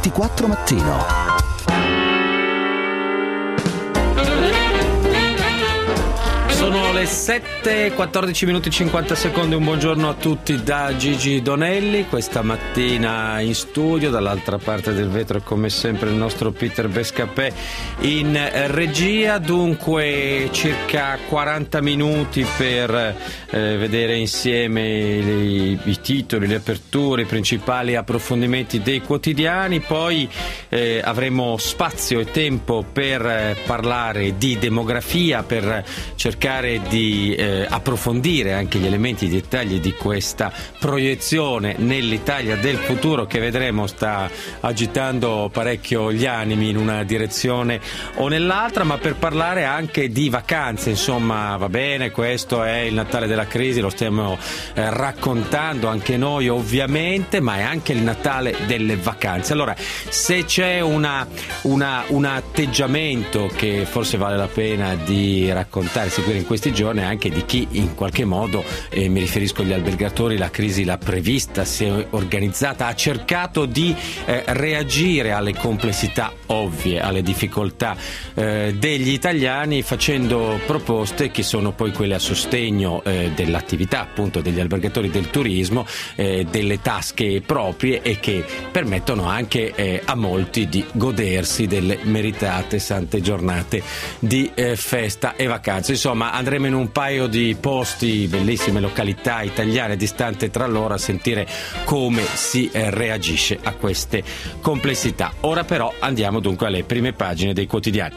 24 Mattino. Sono le 7:14 minuti 50 secondi. Un buongiorno a tutti da Gigi Donelli. Questa mattina in studio, dall'altra parte del vetro, come sempre il nostro Peter Bescapè in regia. Dunque circa 40 minuti per vedere insieme i titoli, le aperture, i principali approfondimenti dei quotidiani. Poi avremo spazio e tempo per parlare di demografia, per cercare di approfondire anche gli elementi, i dettagli di questa proiezione nell'Italia del futuro che vedremo sta agitando parecchio gli animi in una direzione o nell'altra, ma per parlare anche di vacanze. Insomma, va bene, questo è il Natale della crisi, lo stiamo raccontando anche noi ovviamente, ma è anche il Natale delle vacanze. Allora, se c'è un atteggiamento che forse vale la pena di raccontare, seguire in questi giorni, anche di chi in qualche modo, mi riferisco agli albergatori, la crisi l'ha prevista, si è organizzata, ha cercato di reagire alle complessità ovvie, alle difficoltà degli italiani, facendo proposte che sono poi quelle a sostegno dell'attività appunto degli albergatori, del turismo, delle tasche proprie, e che permettono anche a molti di godersi delle meritate sante giornate di festa e vacanze. Insomma, andremo in un paio di posti, bellissime località italiane distanti tra loro, a sentire come si reagisce a queste complessità. Ora però andiamo dunque alle prime pagine dei quotidiani.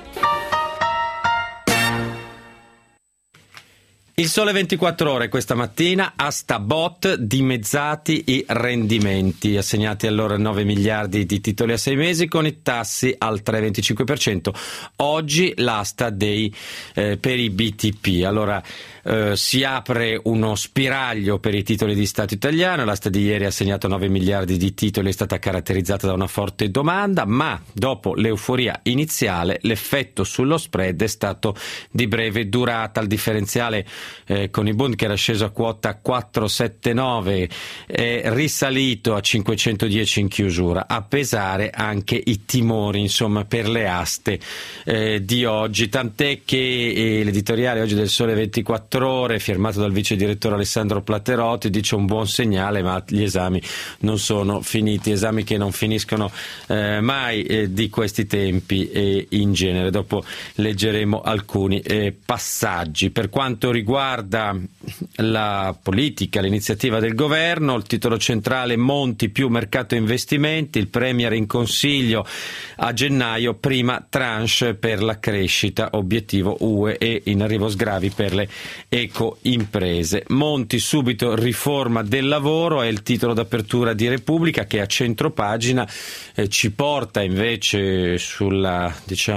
Il Sole 24 Ore questa mattina: asta bot, dimezzati i rendimenti, assegnati allora 9 miliardi di titoli a 6 mesi con i tassi al 3,25%. Oggi l'asta per i BTP. Allora si apre uno spiraglio per i titoli di Stato italiano. L'asta di ieri ha assegnato 9 miliardi di titoli, è stata caratterizzata da una forte domanda, ma dopo l'euforia iniziale l'effetto sullo spread è stato di breve durata. Il differenziale con i Bund, che era sceso a quota 4,79, è risalito a 510 in chiusura, a pesare anche i timori, insomma, per le aste di oggi, tant'è che l'editoriale oggi del Sole 24 Ore, firmato dal vice direttore Alessandro Platerotti, dice un buon segnale, ma gli esami non sono finiti, esami che non finiscono mai di questi tempi, e in genere. Dopo leggeremo alcuni passaggi. Per quanto riguarda la politica, l'iniziativa del governo, il titolo centrale: Monti più mercato investimenti, il Premier in consiglio a gennaio, prima tranche per la crescita, obiettivo UE, e in arrivo sgravi per le eco-imprese. Monti, subito riforma del lavoro, è il titolo d'apertura di Repubblica, che a centropagina ci porta invece sulla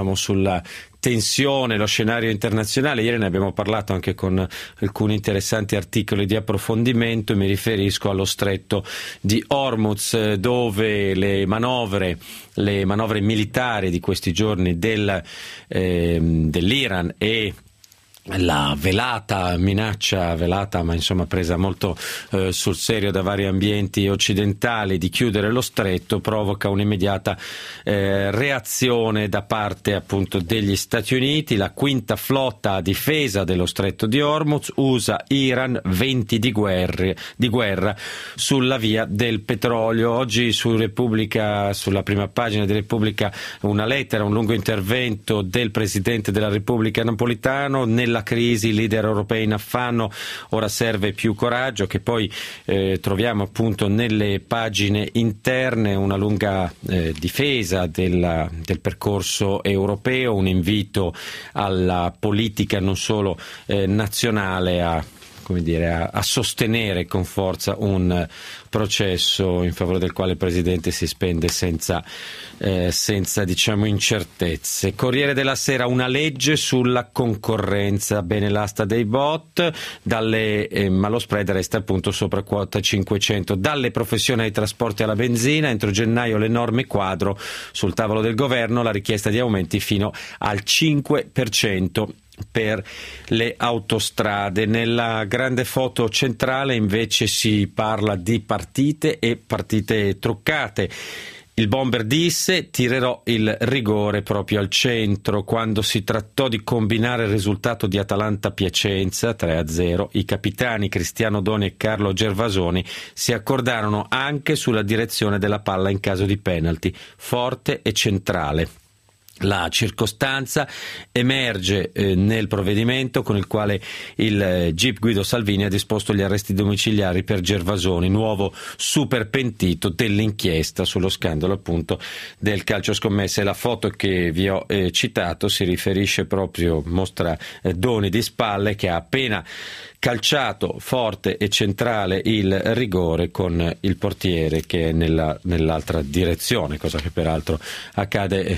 tensione, lo scenario internazionale. Ieri ne abbiamo parlato anche con alcuni interessanti articoli di approfondimento, e mi riferisco allo stretto di Hormuz, dove le manovre militari di questi giorni dell'Iran e la minaccia ma insomma presa molto sul serio da vari ambienti occidentali, di chiudere lo stretto, provoca un'immediata reazione da parte appunto degli Stati Uniti. La quinta flotta a difesa dello stretto di Hormuz, USA, Iran, venti di guerra sulla via del petrolio. Oggi su Repubblica, sulla prima pagina di Repubblica, una lettera, un lungo intervento del Presidente della Repubblica Napolitano. Nella crisi, leader europei in affanno, ora serve più coraggio, che poi troviamo appunto nelle pagine interne. Una lunga difesa del percorso europeo, un invito alla politica non solo nazionale a sostenere con forza un processo in favore del quale il Presidente si spende senza incertezze. Corriere della Sera: una legge sulla concorrenza, bene l'asta dei bot, ma lo spread resta appunto sopra quota 500. Dalle professioni ai trasporti alla benzina, entro gennaio le norme quadro, sul tavolo del governo la richiesta di aumenti fino al 5% per le autostrade. Nella grande foto centrale invece si parla di partite e partite truccate. Il bomber disse: tirerò il rigore proprio al centro. Quando si trattò di combinare il risultato di Atalanta-Piacenza 3-0, i capitani Cristiano Doni e Carlo Gervasoni si accordarono anche sulla direzione della palla in caso di penalty, forte e centrale. La circostanza emerge nel provvedimento con il quale il GIP Guido Salvini ha disposto gli arresti domiciliari per Gervasoni, nuovo super pentito dell'inchiesta sullo scandalo appunto del calcio scommesse. La foto che vi ho citato si riferisce proprio, mostra Doni di spalle che ha appena calciato forte e centrale il rigore con il portiere che è nell'altra direzione, cosa che peraltro accade,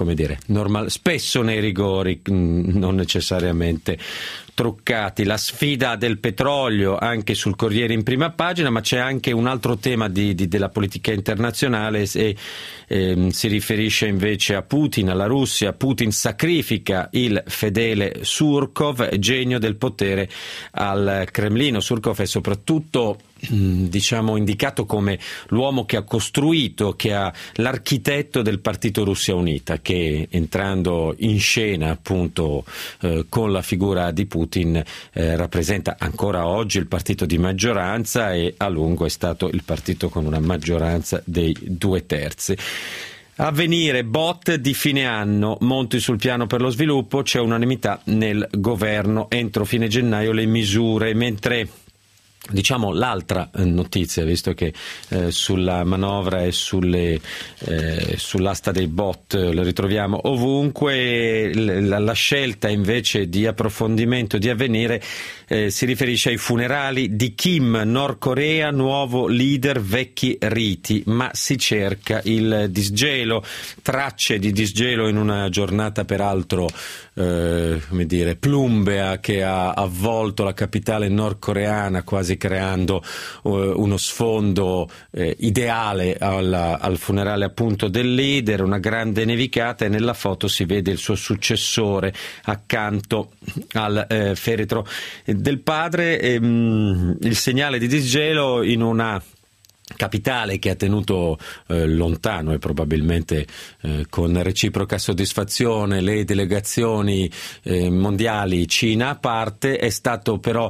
spesso nei rigori, non necessariamente truccati. La sfida del petrolio anche sul Corriere in prima pagina, ma c'è anche un altro tema della politica internazionale e si riferisce invece a Putin, alla Russia. Putin sacrifica il fedele Surkov, genio del potere al Cremlino. Surkov è soprattutto indicato come l'uomo che ha costruito, l'architetto del partito Russia Unita, che entrando in scena appunto con la figura di Putin rappresenta ancora oggi il partito di maggioranza e a lungo è stato il partito con una maggioranza dei 2/3. Avvenire, bot di fine anno, Monti sul piano per lo sviluppo, c'è unanimità nel governo, entro fine gennaio le misure, mentre l'altra notizia, visto che sulla manovra e sull'asta dei bot lo ritroviamo ovunque, la scelta invece di approfondimento di Avvenire si riferisce ai funerali di Kim, Nord Corea, nuovo leader, vecchi riti, ma si cerca il disgelo, tracce di disgelo in una giornata peraltro plumbea che ha avvolto la capitale nordcoreana, quasi creando uno sfondo ideale al funerale appunto del leader, una grande nevicata, e nella foto si vede il suo successore accanto al feretro del padre. Il segnale di disgelo in una capitale che ha tenuto lontano e probabilmente con reciproca soddisfazione le delegazioni mondiali, Cina a parte. È stato però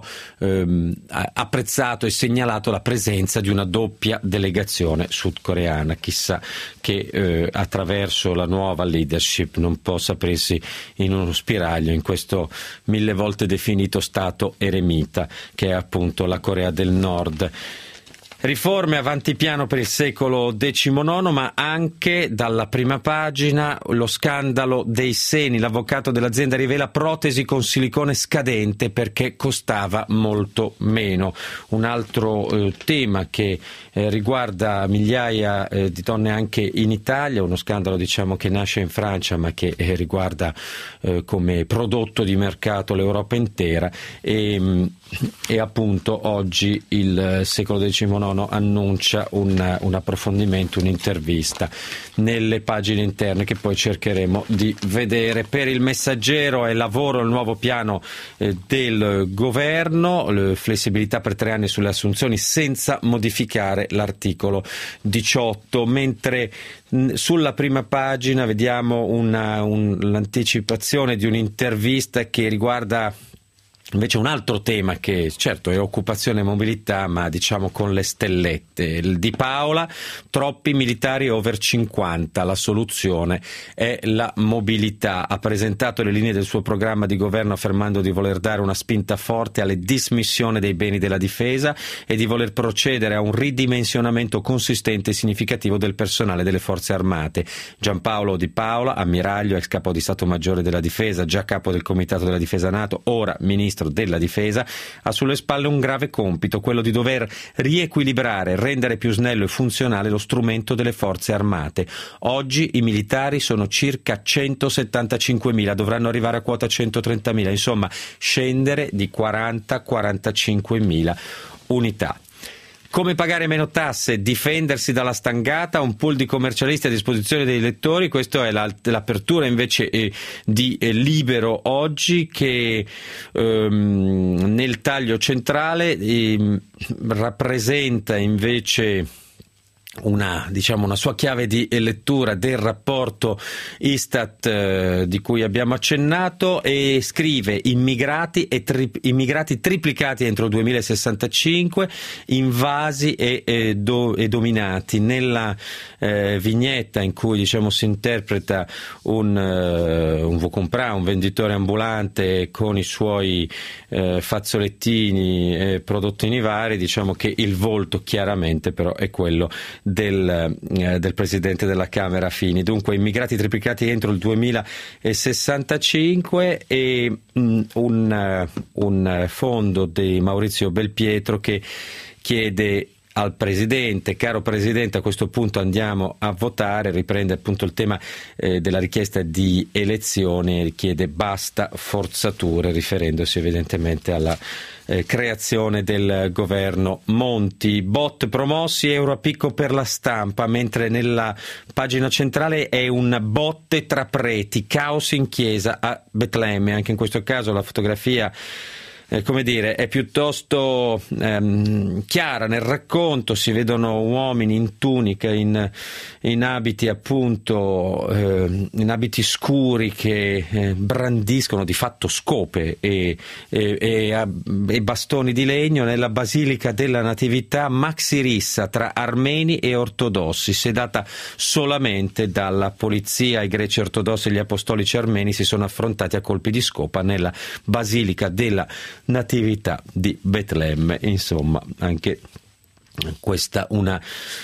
apprezzato e segnalato la presenza di una doppia delegazione sudcoreana. Chissà che attraverso la nuova leadership non possa aprirsi in uno spiraglio in questo mille volte definito stato eremita che è appunto la Corea del Nord. Riforme avanti piano per il secolo XIX, ma anche dalla prima pagina lo scandalo dei seni. L'avvocato dell'azienda rivela protesi con silicone scadente perché costava molto meno. Un altro tema che riguarda migliaia di donne anche in Italia, uno scandalo che nasce in Francia ma che riguarda come prodotto di mercato l'Europa intera e appunto oggi il secolo XIX annuncia un approfondimento, un'intervista nelle pagine interne che poi cercheremo di vedere. Per il Messaggero è lavoro il nuovo piano del governo, flessibilità per 3 anni sulle assunzioni senza modificare l'articolo 18, mentre sulla prima pagina vediamo l'anticipazione di un'intervista che riguarda invece un altro tema che certo è occupazione e mobilità, ma con le stellette. Di Paola, troppi militari over 50, la soluzione è la mobilità. Ha presentato le linee del suo programma di governo affermando di voler dare una spinta forte alle dismissioni dei beni della difesa e di voler procedere a un ridimensionamento consistente e significativo del personale delle forze armate. Giampaolo Di Paola, ammiraglio, ex capo di Stato Maggiore della Difesa, già capo del Comitato della Difesa NATO, ora ministro della Difesa, ha sulle spalle un grave compito, quello di dover riequilibrare, rendere più snello e funzionale lo strumento delle forze armate. Oggi i militari sono circa 175.000, dovranno arrivare a quota 130.000, insomma scendere di 40-45.000 unità. Come pagare meno tasse, difendersi dalla stangata, un pool di commercialisti a disposizione dei lettori. Questa è l'apertura invece di Libero oggi, che nel taglio centrale rappresenta invece una sua chiave di lettura del rapporto Istat di cui abbiamo accennato, e scrive: immigrati triplicati entro il 2065, invasi e dominati. Nella vignetta in cui si interpreta un Vaucomprà, un venditore ambulante con i suoi fazzolettini e prodottini vari, che il volto chiaramente però è quello del presidente della Camera Fini. Dunque, immigrati triplicati entro il 2065 e un fondo di Maurizio Belpietro che chiede al Presidente: caro Presidente, a questo punto andiamo a votare. Riprende appunto il tema della richiesta di elezioni, chiede basta forzature, riferendosi evidentemente alla creazione del governo Monti. Bot promossi, euro a picco per la Stampa, mentre nella pagina centrale è un botte tra preti, caos in chiesa a Betlemme. Anche in questo caso la fotografia è piuttosto chiara nel racconto. Si vedono uomini in tunica, in abiti appunto in abiti scuri, che brandiscono di fatto scope e bastoni di legno nella Basilica della Natività, maxi rissa tra armeni e ortodossi, sedata solamente dalla polizia. I greci ortodossi e gli apostolici armeni si sono affrontati a colpi di scopa nella Basilica della Natività di Betlemme. Insomma, anche questa una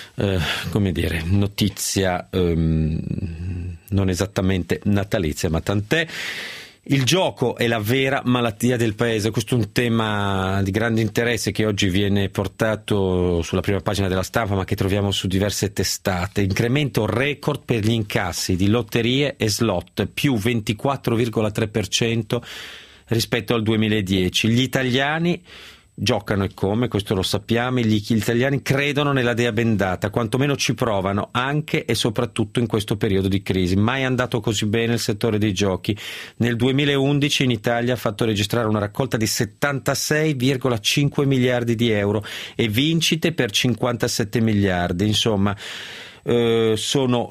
notizia non esattamente natalizia, ma tant'è. Il gioco è la vera malattia del paese. Questo è un tema di grande interesse che oggi viene portato sulla prima pagina della Stampa, ma che troviamo su diverse testate. Incremento record per gli incassi di lotterie e slot, più 24,3% rispetto al 2010. Gli italiani giocano, e come, questo lo sappiamo. Gli italiani credono nella dea bendata, quantomeno ci provano, anche e soprattutto in questo periodo di crisi. Mai è andato così bene il settore dei giochi. Nel 2011 in Italia ha fatto registrare una raccolta di 76,5 miliardi di euro e vincite per 57 miliardi. Insomma, sono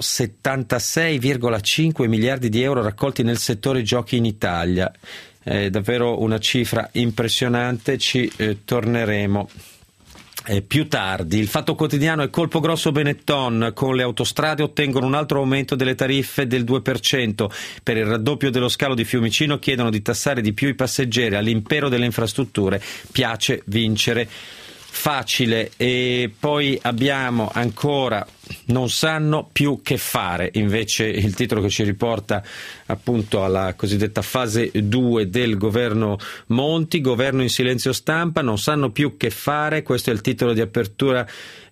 76,5 miliardi di euro raccolti nel settore giochi in Italia. È davvero una cifra impressionante. Ci torneremo più tardi. Il Fatto Quotidiano è colpo grosso Benetton, con le autostrade ottengono un altro aumento delle tariffe del 2%. Per il raddoppio dello scalo di Fiumicino chiedono di tassare di più i passeggeri. All'impero delle infrastrutture piace vincere facile. E poi abbiamo ancora: non sanno più che fare, invece il titolo che ci riporta appunto alla cosiddetta fase 2 del governo Monti. Governo in silenzio stampa, non sanno più che fare. Questo è il titolo di apertura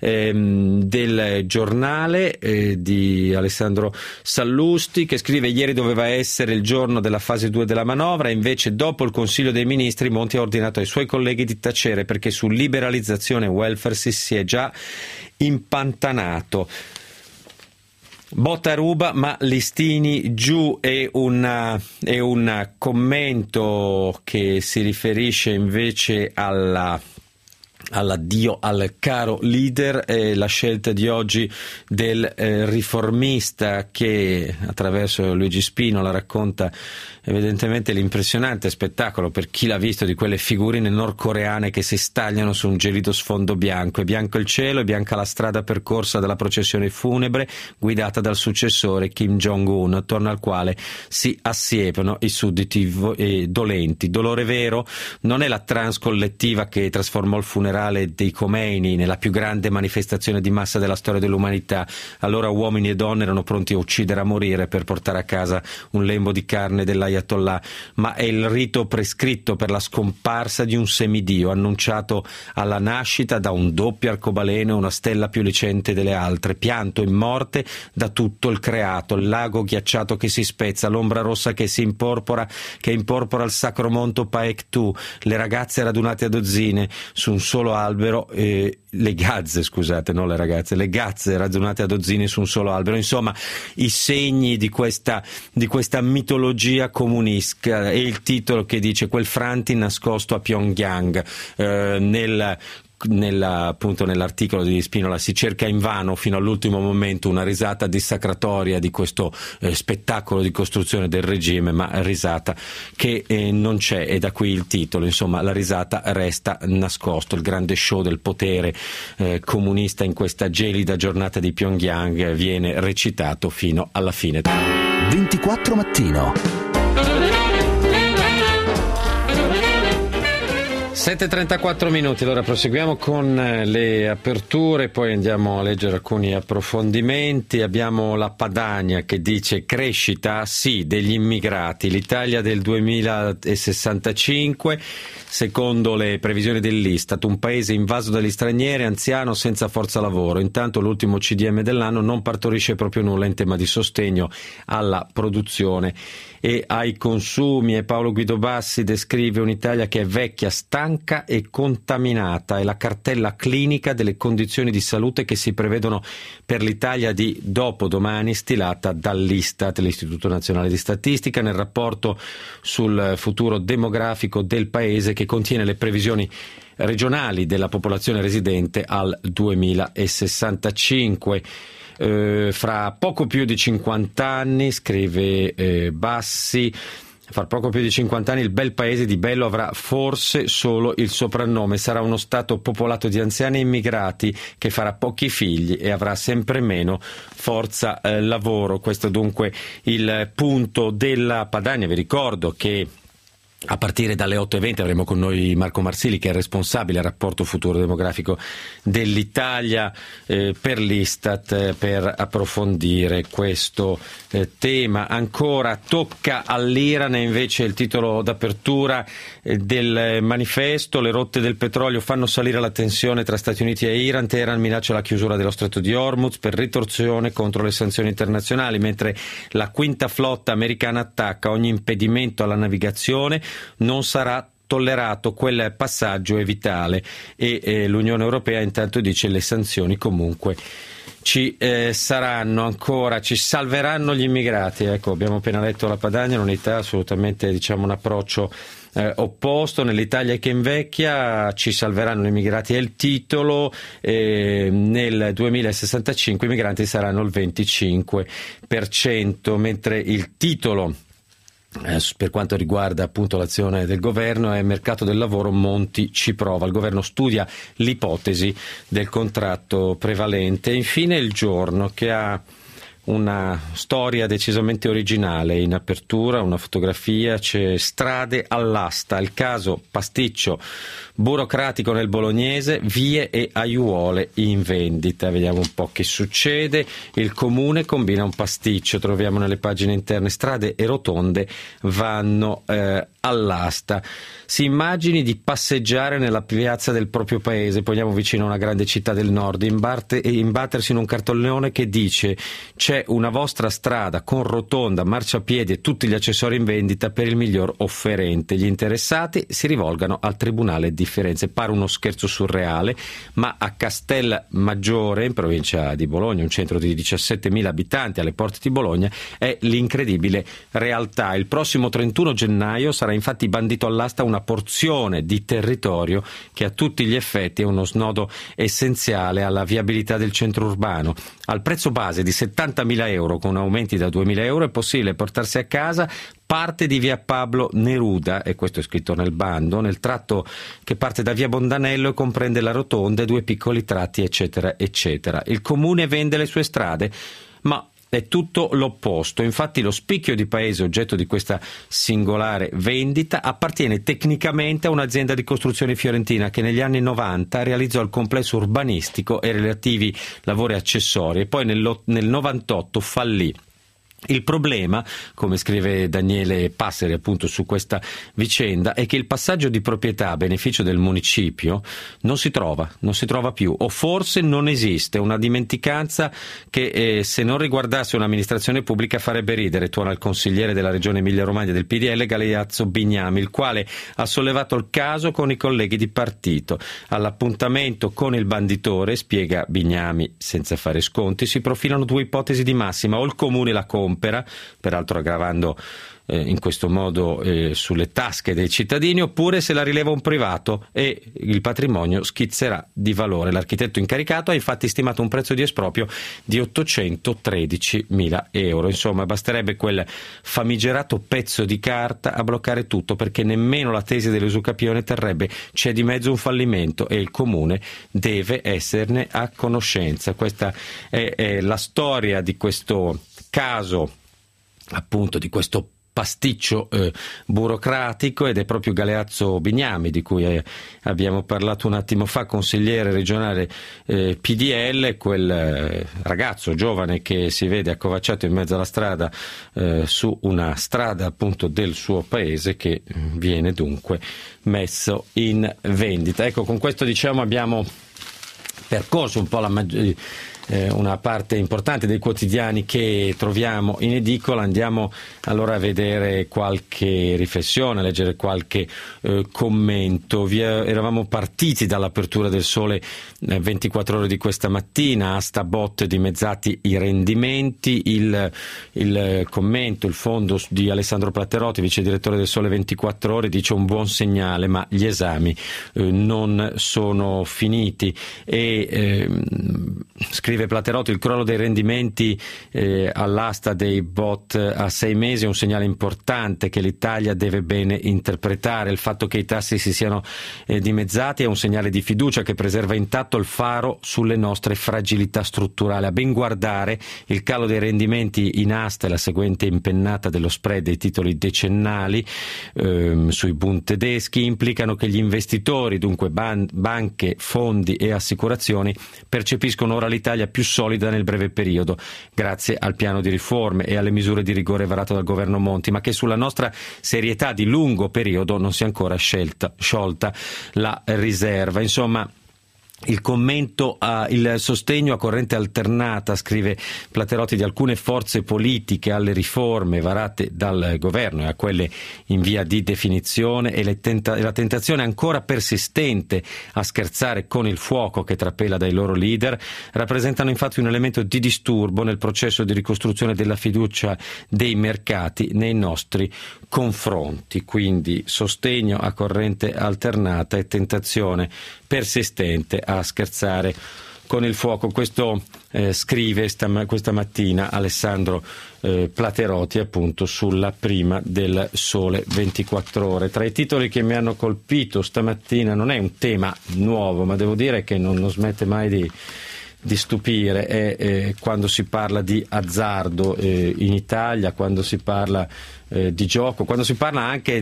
del giornale di Alessandro Sallusti, che scrive: ieri doveva essere il giorno della fase 2 della manovra, invece dopo il Consiglio dei Ministri Monti ha ordinato ai suoi colleghi di tacere, perché su liberalizzazione e welfare si è già impantanato. Botta ruba, ma listini giù. È un commento che si riferisce invece all'addio al caro leader, la scelta di oggi del riformista, che attraverso Luigi Spino la racconta evidentemente l'impressionante spettacolo, per chi l'ha visto, di quelle figurine nordcoreane che si stagliano su un gelido sfondo bianco. È bianco il cielo, è bianca la strada percorsa dalla processione funebre guidata dal successore Kim Jong-un, attorno al quale si assiepano i sudditi dolenti. Dolore vero non è la trance collettiva che trasformò il funerale dei Khomeini nella più grande manifestazione di massa della storia dell'umanità. Allora uomini e donne erano pronti a uccidere, a morire per portare a casa un lembo di carne dell'Ayatollah, ma è il rito prescritto per la scomparsa di un semidio, annunciato alla nascita da un doppio arcobaleno e una stella più lucente delle altre, pianto in morte da tutto il creato, il lago ghiacciato che si spezza, l'ombra rossa che si imporpora il sacro monto Paektu, le ragazze radunate a dozzine su un solo albero, le gazze radunate a dozzine su un solo albero. Insomma, i segni di questa mitologia comunista. E il titolo che dice: quel Franti nascosto a Pyongyang, nel appunto nell'articolo di Spinola si cerca invano fino all'ultimo momento una risata dissacratoria di questo spettacolo di costruzione del regime, ma risata che non c'è, e da qui il titolo, insomma la risata resta nascosto, il grande show del potere comunista in questa gelida giornata di Pyongyang viene recitato fino alla fine. 24 Mattino. 7:34 minuti, allora proseguiamo con le aperture, poi andiamo a leggere alcuni approfondimenti. Abbiamo la Padania che dice crescita sì degli immigrati, l'Italia del 2065, secondo le previsioni dell'Istat, un paese invaso dagli stranieri, anziano, senza forza lavoro. Intanto l'ultimo CDM dell'anno non partorisce proprio nulla in tema di sostegno alla produzione e ai consumi, e Paolo Guido Bassi descrive un'Italia che è vecchia, stanca e contaminata, e la cartella clinica delle condizioni di salute che si prevedono per l'Italia di dopodomani, stilata dall'Istat, l'Istituto Nazionale di Statistica, nel rapporto sul futuro demografico del paese, che contiene le previsioni regionali della popolazione residente al 2065. Fra poco più di 50 anni, scrive Bassi, fra poco più di 50 anni il bel paese di bello avrà forse solo il soprannome, sarà uno stato popolato di anziani immigrati che farà pochi figli e avrà sempre meno forza lavoro. Questo dunque il punto della Padania. Vi ricordo che a partire dalle 8:20 avremo con noi Marco Marsili, che è responsabile al rapporto futuro demografico dell'Italia per l'Istat, per approfondire questo tema. Ancora tocca all'Iran, è invece il titolo d'apertura del manifesto. Le rotte del petrolio fanno salire la tensione tra Stati Uniti e Iran. Teheran minaccia la chiusura dello stretto di Hormuz per ritorsione contro le sanzioni internazionali, mentre la quinta flotta americana attacca ogni impedimento alla navigazione. Non sarà tollerato, quel passaggio è vitale, e l'Unione Europea intanto dice le sanzioni comunque ci saranno. Ancora, ci salveranno gli immigrati. Ecco, abbiamo appena letto la Padania, un'unità assolutamente, diciamo, un approccio opposto. Nell'Italia che invecchia, ci salveranno gli immigrati è il titolo. Nel 2065 i migranti saranno il 25%, mentre il titolo per quanto riguarda appunto l'azione del governo è mercato del lavoro, Monti ci prova, il governo studia l'ipotesi del contratto prevalente. Infine il Giorno, che ha una storia decisamente originale in apertura, una fotografia, c'è strade all'asta, il caso pasticcio burocratico nel bolognese, vie e aiuole in vendita. Vediamo un po' che succede. Il comune combina un pasticcio, troviamo nelle pagine interne, strade e rotonde vanno all'asta. Si immagini di passeggiare nella piazza del proprio paese, poniamo vicino a una grande città del nord, imbattersi in un cartellone che dice: c'è una vostra strada con rotonda, marciapiedi e tutti gli accessori in vendita per il miglior offerente. Gli interessati si rivolgano al Tribunale di Firenze. Pare uno scherzo surreale, ma a Castelmaggiore, in provincia di Bologna, un centro di 17.000 abitanti alle porte di Bologna, è l'incredibile realtà. Il prossimo 31 gennaio sarà infatti bandito all'asta una porzione di territorio che a tutti gli effetti è uno snodo essenziale alla viabilità del centro urbano. Al prezzo base di 70.000 euro, con aumenti da 2.000 euro, è possibile portarsi a casa parte di via Pablo Neruda, e questo è scritto nel bando, nel tratto che parte da via Bondanello e comprende la rotonda e due piccoli tratti, eccetera, eccetera. Il comune vende le sue strade, ma è tutto l'opposto. Infatti lo spicchio di paese oggetto di questa singolare vendita appartiene tecnicamente a un'azienda di costruzioni fiorentina che negli anni 90 realizzò il complesso urbanistico e relativi lavori accessori, e poi nel 98 fallì. Il problema, come scrive Daniele Passeri appunto su questa vicenda, è che il passaggio di proprietà a beneficio del municipio non si trova più, o forse non esiste, una dimenticanza che se non riguardasse un'amministrazione pubblica farebbe ridere, tuona il consigliere della regione Emilia-Romagna del PDL Galeazzo Bignami, il quale ha sollevato il caso con i colleghi di partito. All'appuntamento con il banditore, spiega Bignami senza fare sconti, si profilano due ipotesi di massima: o il comune la compera, peraltro aggravando in questo modo sulle tasche dei cittadini, oppure se la rileva un privato e il patrimonio schizzerà di valore. L'architetto incaricato ha infatti stimato un prezzo di esproprio di 813.000 euro. Insomma, basterebbe quel famigerato pezzo di carta a bloccare tutto, perché nemmeno la tesi dell'usucapione terrebbe. C'è di mezzo un fallimento e il comune deve esserne a conoscenza. Questa è la storia di questo caso, appunto, di questo pasticcio burocratico, ed è proprio Galeazzo Bignami, di cui abbiamo parlato un attimo fa, consigliere regionale PDL, quel ragazzo giovane che si vede accovacciato in mezzo alla strada su una strada appunto del suo paese, che viene dunque messo in vendita. Ecco, con questo abbiamo percorso un po' una parte importante dei quotidiani che troviamo in edicola. Andiamo allora a vedere qualche riflessione, a leggere qualche commento. Eravamo partiti dall'apertura del Sole 24 Ore di questa mattina, asta bot dimezzati i rendimenti, il commento, il fondo di Alessandro Platterotti, vice direttore del Sole 24 Ore, dice un buon segnale, ma gli esami non sono finiti, e scrive Platterotti: il crollo dei rendimenti all'asta dei bot a 6 mesi è un segnale importante che l'Italia deve bene interpretare. Il fatto che i tassi si siano dimezzati è un segnale di fiducia che preserva intatto il faro sulle nostre fragilità strutturali. A ben guardare, il calo dei rendimenti in asta e la seguente impennata dello spread dei titoli decennali sui Bund tedeschi implicano che gli investitori, dunque banche, fondi e assicurazioni, percepiscono ora l'Italia più solida nel breve periodo, grazie al piano di riforme e alle misure di rigore varato dal governo Monti, ma che sulla nostra serietà di lungo periodo non si è ancora sciolta la riserva. Insomma, il commento il sostegno a corrente alternata, scrive Platterotti, di alcune forze politiche alle riforme varate dal governo e a quelle in via di definizione, e la tentazione ancora persistente a scherzare con il fuoco che trapela dai loro leader, rappresentano infatti un elemento di disturbo nel processo di ricostruzione della fiducia dei mercati nei nostri confronti. Quindi sostegno a corrente alternata e tentazione persistente a scherzare con il fuoco. Questo scrive questa mattina Alessandro Platterotti, appunto, sulla prima del Sole 24 Ore. Tra i titoli che mi hanno colpito stamattina, non è un tema nuovo, ma devo dire che non smette mai di stupire, è quando si parla di azzardo in Italia, quando si parla di gioco, quando si parla anche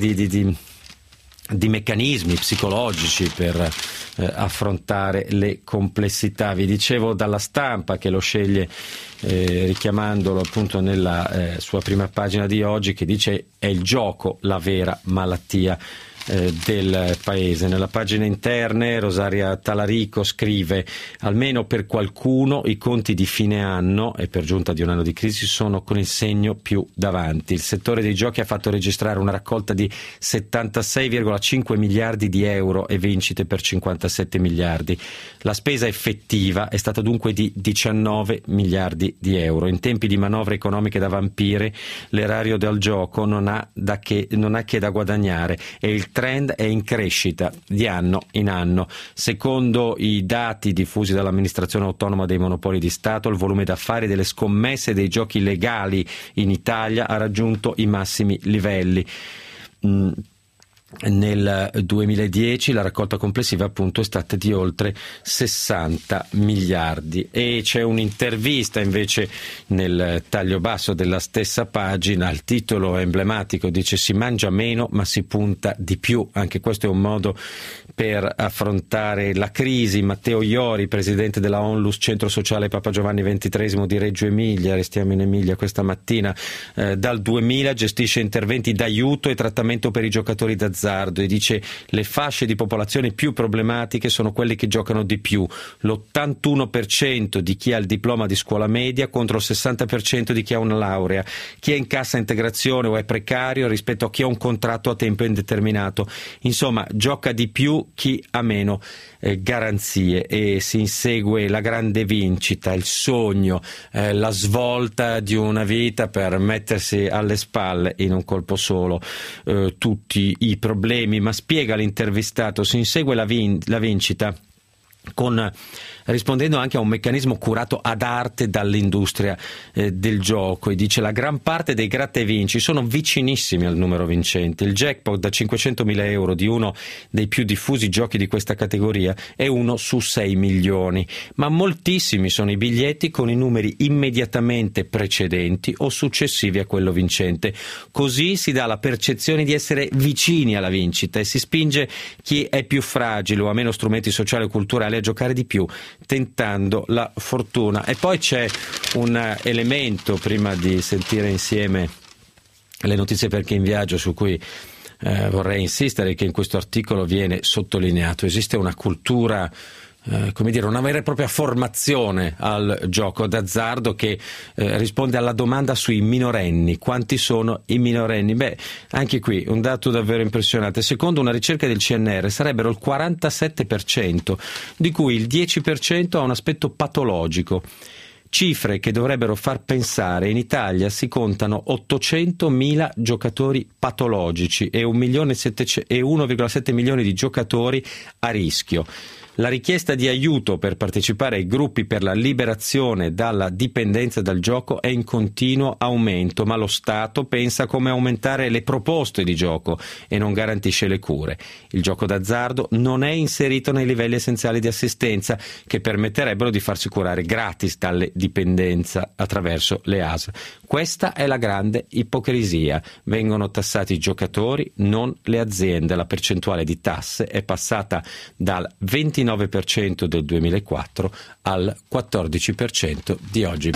di meccanismi psicologici per affrontare le complessità. Vi dicevo dalla Stampa, che lo sceglie richiamandolo appunto nella sua prima pagina di oggi, che dice: è il gioco la vera malattia del paese. Nella pagina interne Rosaria Talarico scrive: almeno per qualcuno i conti di fine anno, e per giunta di un anno di crisi, sono con il segno più davanti. Il settore dei giochi ha fatto registrare una raccolta di 76,5 miliardi di euro e vincite per 57 miliardi. La spesa effettiva è stata dunque di 19 miliardi di euro. In tempi di manovre economiche da vampire, l'erario del gioco non ha che da guadagnare, e il trend è in crescita di anno in anno. Secondo i dati diffusi dall'amministrazione autonoma dei monopoli di Stato, il volume d'affari delle scommesse dei giochi legali in Italia ha raggiunto i massimi livelli. Nel 2010 la raccolta complessiva appunto è stata di oltre 60 miliardi. E c'è un'intervista invece nel taglio basso della stessa pagina, il titolo emblematico dice: si mangia meno ma si punta di più. Anche questo è un modo per affrontare la crisi. Matteo Iori, presidente della Onlus Centro Sociale Papa Giovanni XXIII di Reggio Emilia, restiamo in Emilia questa mattina, dal 2000 gestisce interventi d'aiuto e trattamento per i giocatori d'azzardo d'azzardo e dice: le fasce di popolazione più problematiche sono quelle che giocano di più, l'81% di chi ha il diploma di scuola media contro il 60% di chi ha una laurea, chi è in cassa integrazione o è precario rispetto a chi ha un contratto a tempo indeterminato. Insomma, gioca di più chi ha meno garanzie, e si insegue la grande vincita, il sogno, la svolta di una vita per mettersi alle spalle in un colpo solo tutti i problemi. Ma spiega l'intervistato, si insegue la vincita rispondendo anche a un meccanismo curato ad arte dall'industria del gioco, e dice: la gran parte dei gratta e vinci sono vicinissimi al numero vincente. Il jackpot da 500.000 euro di uno dei più diffusi giochi di questa categoria è 1 su 6 milioni, ma moltissimi sono i biglietti con i numeri immediatamente precedenti o successivi a quello vincente. Così si dà la percezione di essere vicini alla vincita e si spinge chi è più fragile o ha meno strumenti sociali o culturali a giocare di più, tentando la fortuna. E poi c'è un elemento, prima di sentire insieme le notizie per chi è in viaggio, su cui vorrei insistere, che in questo articolo viene sottolineato. Esiste una cultura, una vera e propria formazione al gioco d'azzardo che risponde alla domanda sui minorenni. Quanti sono i minorenni? Anche qui un dato davvero impressionante. Secondo una ricerca del CNR sarebbero il 47%, di cui il 10% ha un aspetto patologico. Cifre che dovrebbero far pensare. In Italia si contano 800.000 giocatori patologici e 1,7 milioni di giocatori a rischio. La richiesta di aiuto per partecipare ai gruppi per la liberazione dalla dipendenza dal gioco è in continuo aumento, ma lo Stato pensa come aumentare le proposte di gioco e non garantisce le cure. Il gioco d'azzardo non è inserito nei livelli essenziali di assistenza che permetterebbero di farsi curare gratis dalle dipendenza attraverso le ASL. Questa è la grande ipocrisia. Vengono tassati i giocatori, non le aziende. La percentuale di tasse è passata dal 29% del 2004 al 14% di oggi.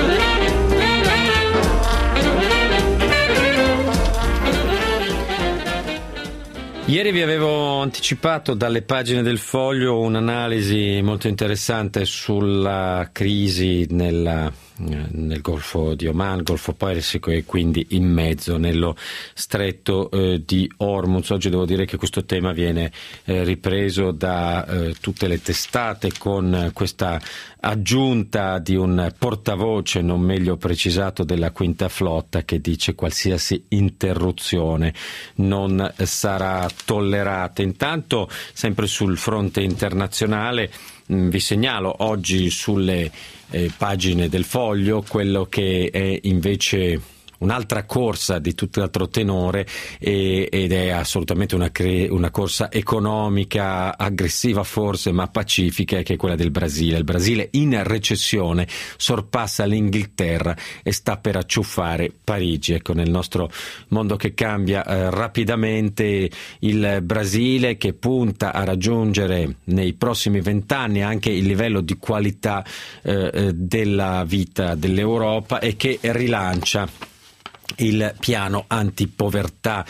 Ieri vi avevo anticipato dalle pagine del Foglio un'analisi molto interessante sulla crisi nel Golfo di Oman, Golfo Persico, e quindi in mezzo nello stretto di Hormuz. Oggi devo dire che questo tema viene ripreso da tutte le testate, con questa aggiunta di un portavoce non meglio precisato della Quinta Flotta che dice: qualsiasi interruzione non sarà tollerata. Intanto, sempre sul fronte internazionale, vi segnalo oggi sulle pagine del Foglio quello che è invece un'altra corsa di tutt'altro tenore, ed è assolutamente una corsa economica aggressiva forse, ma pacifica, che è quella del Brasile. Il Brasile in recessione sorpassa l'Inghilterra e sta per acciuffare Parigi. Ecco, nel nostro mondo che cambia rapidamente, il Brasile che punta a raggiungere nei prossimi 20 anni anche il livello di qualità della vita dell'Europa, e che rilancia il piano antipovertà.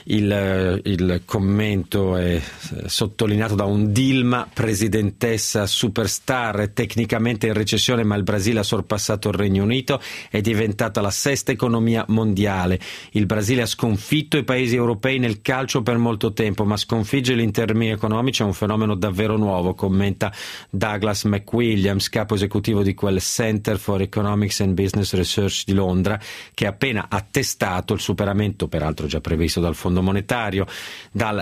Il commento è sottolineato da un Dilma, presidentessa superstar, tecnicamente in recessione, ma il Brasile ha sorpassato il Regno Unito, è diventata la sesta economia mondiale. Il Brasile ha sconfitto i paesi europei nel calcio per molto tempo, ma sconfiggere gli termini economici è un fenomeno davvero nuovo, commenta Douglas McWilliams, capo esecutivo di quel Center for Economics and Business Research di Londra, che appena attestato il superamento, peraltro già previsto dal Fondo Monetario. Dal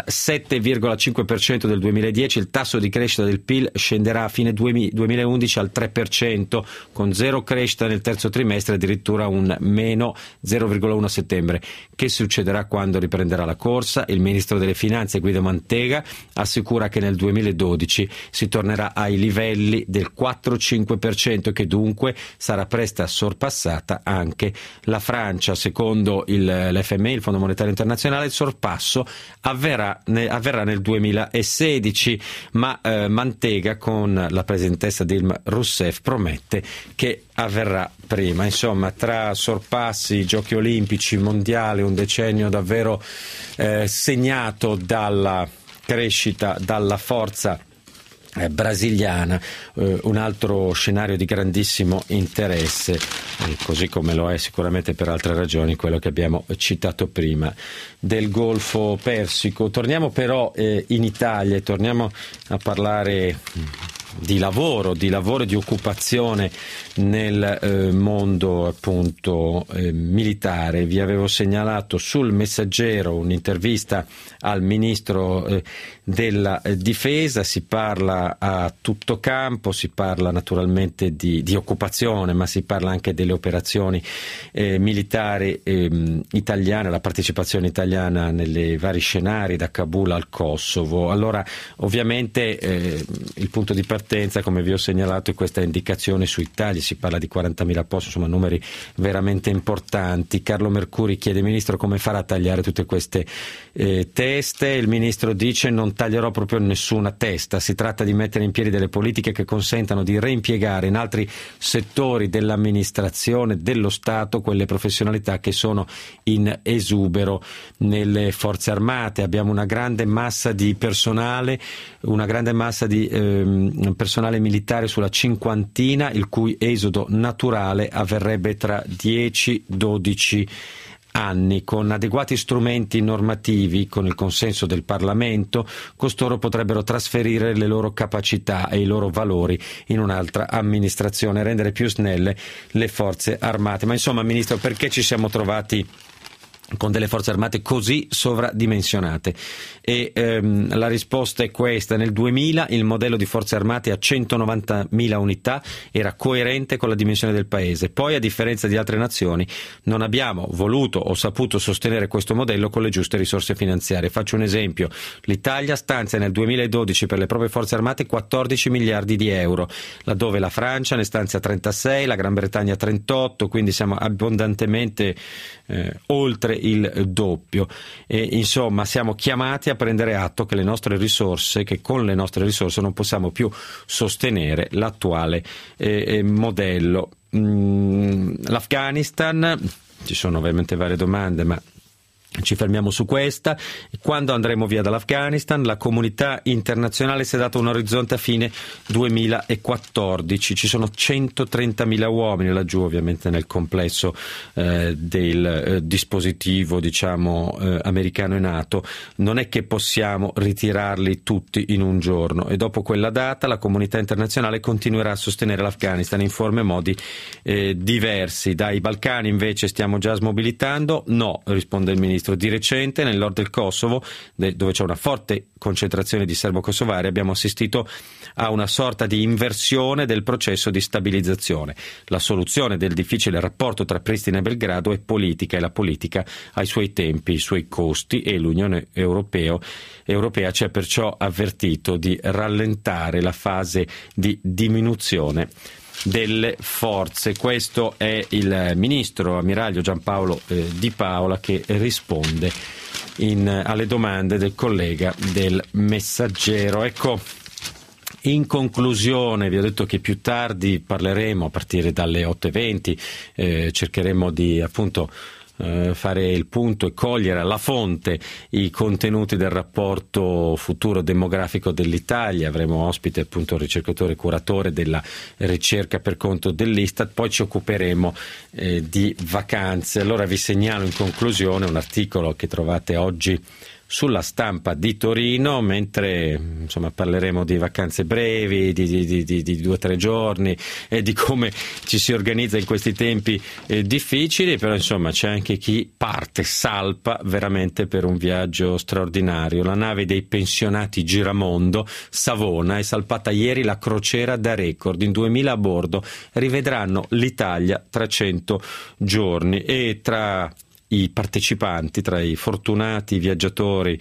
7,5% del 2010 il tasso di crescita del PIL scenderà a fine 2011 al 3%, con zero crescita nel terzo trimestre, addirittura un meno 0,1 a settembre. Che succederà quando riprenderà la corsa? Il ministro delle Finanze Guido Mantega assicura che nel 2012 si tornerà ai livelli del 4-5%, che dunque sarà presta sorpassata anche la Francia. Secondo secondo l'FMI, il Fondo Monetario Internazionale, il sorpasso avverrà nel 2016, ma Mantega con la presidentessa Dilma Rousseff promette che avverrà prima. Insomma, tra sorpassi, giochi olimpici, mondiali, un decennio davvero segnato dalla crescita, dalla forza brasiliana, un altro scenario di grandissimo interesse, così come lo è sicuramente per altre ragioni quello che abbiamo citato prima del Golfo Persico. Torniamo però in Italia e torniamo a parlare di lavoro e di occupazione nel mondo appunto militare. Vi avevo segnalato sul Messaggero un'intervista al ministro della Difesa, si parla a tutto campo, si parla naturalmente di occupazione, ma si parla anche delle operazioni militari italiane, la partecipazione italiana nelle vari scenari da Kabul al Kosovo. Allora, ovviamente il punto di partenza, come vi ho segnalato, è questa indicazione sui tagli, si parla di 40.000 posti, insomma numeri veramente importanti. Carlo Mercuri chiede: Ministro, come farà a tagliare tutte queste teste? Il Ministro dice: non taglierò proprio nessuna testa, si tratta di mettere in piedi delle politiche che consentano di reimpiegare in altri settori dell'amministrazione dello Stato quelle professionalità che sono in esubero nelle forze armate. Abbiamo una grande massa di personale, personale militare sulla cinquantina, il cui esodo naturale avverrebbe tra 10-12 anni. Con adeguati strumenti normativi, con il consenso del Parlamento, costoro potrebbero trasferire le loro capacità e i loro valori in un'altra amministrazione, rendere più snelle le forze armate. Ma insomma, Ministro, perché ci siamo trovati con delle forze armate così sovradimensionate? E la risposta è questa: nel 2000 il modello di forze armate a 190.000 unità era coerente con la dimensione del paese. Poi, a differenza di altre nazioni, non abbiamo voluto o saputo sostenere questo modello con le giuste risorse finanziarie. Faccio un esempio: l'Italia stanzia nel 2012 per le proprie forze armate 14 miliardi di euro, laddove la Francia ne stanzia 36, la Gran Bretagna 38, quindi siamo abbondantemente oltre il doppio. E insomma, siamo chiamati a prendere atto che con le nostre risorse non possiamo più sostenere l'attuale modello. L'Afghanistan, ci sono ovviamente varie domande, ma ci fermiamo su questa. Quando andremo via dall'Afghanistan? La comunità internazionale si è data un orizzonte a fine 2014. Ci sono 130.000 uomini laggiù, ovviamente nel complesso del dispositivo americano e NATO. Non è che possiamo ritirarli tutti in un giorno, e dopo quella data la comunità internazionale continuerà a sostenere l'Afghanistan in forme e modi diversi. Dai Balcani invece stiamo già smobilitando? No, risponde il Ministro. Di recente nel nord del Kosovo, dove c'è una forte concentrazione di serbo-kosovari, abbiamo assistito a una sorta di inversione del processo di stabilizzazione. La soluzione del difficile rapporto tra Pristina e Belgrado è politica, e la politica ha i suoi tempi, i suoi costi, e l'Unione Europea ci ha perciò avvertito di rallentare la fase di diminuzione delle forze. Questo è il ministro ammiraglio Giampaolo Di Paola che risponde alle domande del collega del Messaggero. Ecco, in conclusione, vi ho detto che più tardi parleremo a partire dalle 8:20, cercheremo di appunto fare il punto e cogliere alla fonte i contenuti del rapporto futuro demografico dell'Italia. Avremo ospite appunto il ricercatore curatore della ricerca per conto dell'Istat. Poi ci occuperemo di vacanze. Allora vi segnalo in conclusione un articolo che trovate oggi sulla Stampa di Torino, mentre insomma parleremo di vacanze brevi, di 2 o 3 giorni e di come ci si organizza in questi tempi difficili. Però insomma c'è anche chi salpa veramente per un viaggio straordinario. La nave dei pensionati Giramondo Savona è salpata ieri, la crociera da record, in 2000 a bordo rivedranno l'Italia tra 100 giorni. E tra i partecipanti, tra i fortunati viaggiatori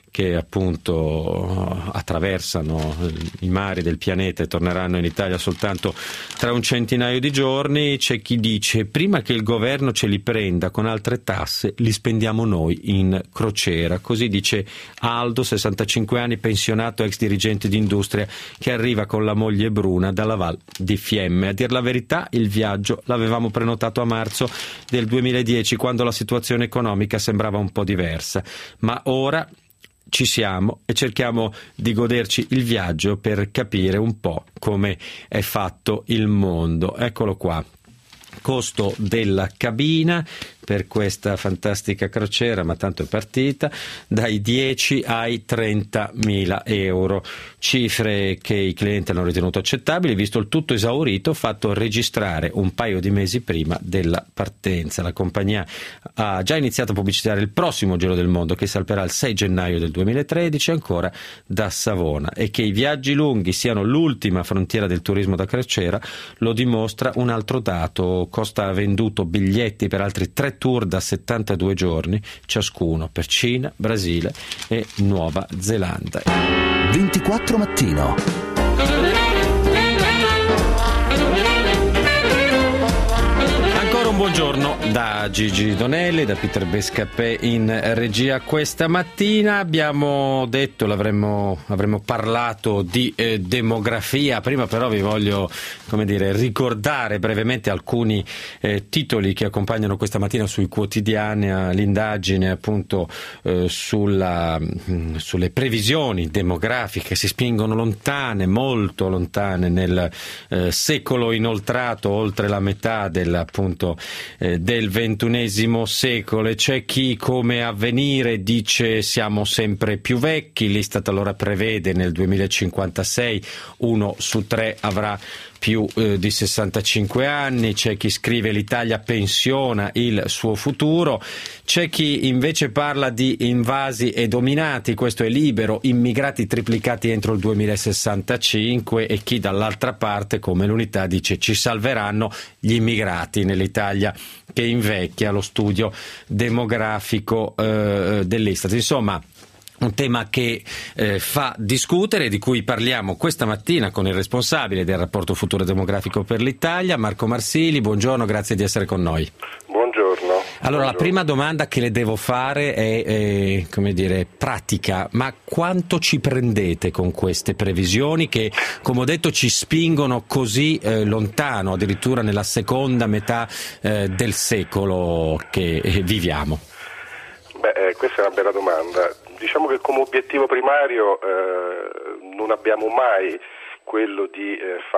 che appunto attraversano i mari del pianeta e torneranno in Italia soltanto tra un centinaio di giorni. C'è chi dice: prima che il governo ce li prenda con altre tasse, li spendiamo noi in crociera. Così dice Aldo, 65 anni, pensionato, ex dirigente di industria, che arriva con la moglie Bruna dalla Val di Fiemme. A dir la verità, il viaggio l'avevamo prenotato a marzo del 2010, quando la situazione economica sembrava un po' diversa, ma ora ci siamo e cerchiamo di goderci il viaggio per capire un po' come è fatto il mondo. Eccolo qua. Costo della cabina per questa fantastica crociera, ma tanto è partita, dai 10 ai 30.000 euro, cifre che i clienti hanno ritenuto accettabili, visto il tutto esaurito fatto registrare un paio di mesi prima della partenza. La compagnia ha già iniziato a pubblicizzare il prossimo Giro del Mondo, che salperà il 6 gennaio del 2013 ancora da Savona. E che i viaggi lunghi siano l'ultima frontiera del turismo da crociera lo dimostra un altro dato. Costa venduto biglietti per altri 3 tour da 72 giorni ciascuno per Cina, Brasile e Nuova Zelanda. 24 Mattino. Ancora un buongiorno da Gigi Donelli, da Peter Bescapè in regia. Questa mattina abbiamo detto, avremmo parlato di demografia. Prima però vi voglio, ricordare brevemente alcuni titoli che accompagnano questa mattina sui quotidiani l'indagine appunto sulle previsioni demografiche che si spingono lontane, molto lontane, nel secolo inoltrato, oltre la metà del XXI secolo. E c'è chi, come Avvenire, dice siamo sempre più vecchi. L'Istat allora prevede nel 2056 1 su 3 avrà più di 65 anni. C'è chi scrive l'Italia pensiona il suo futuro. C'è chi invece parla di invasi e dominati, questo è Libero, immigrati triplicati entro il 2065, e chi dall'altra parte, come l'Unità, dice ci salveranno gli immigrati nell'Italia che invecchia, lo studio demografico dell'Istat. Insomma, un tema che fa discutere, di cui parliamo questa mattina con il responsabile del rapporto futuro demografico per l'Italia, Marco Marsili. Buongiorno, grazie di essere con noi. Buongiorno. Allora, la prima domanda che le devo fare è pratica. Ma quanto ci prendete con queste previsioni che, come ho detto, ci spingono così lontano, addirittura nella seconda metà del secolo che viviamo? Questa è una bella domanda. Diciamo che come obiettivo primario non abbiamo mai quello di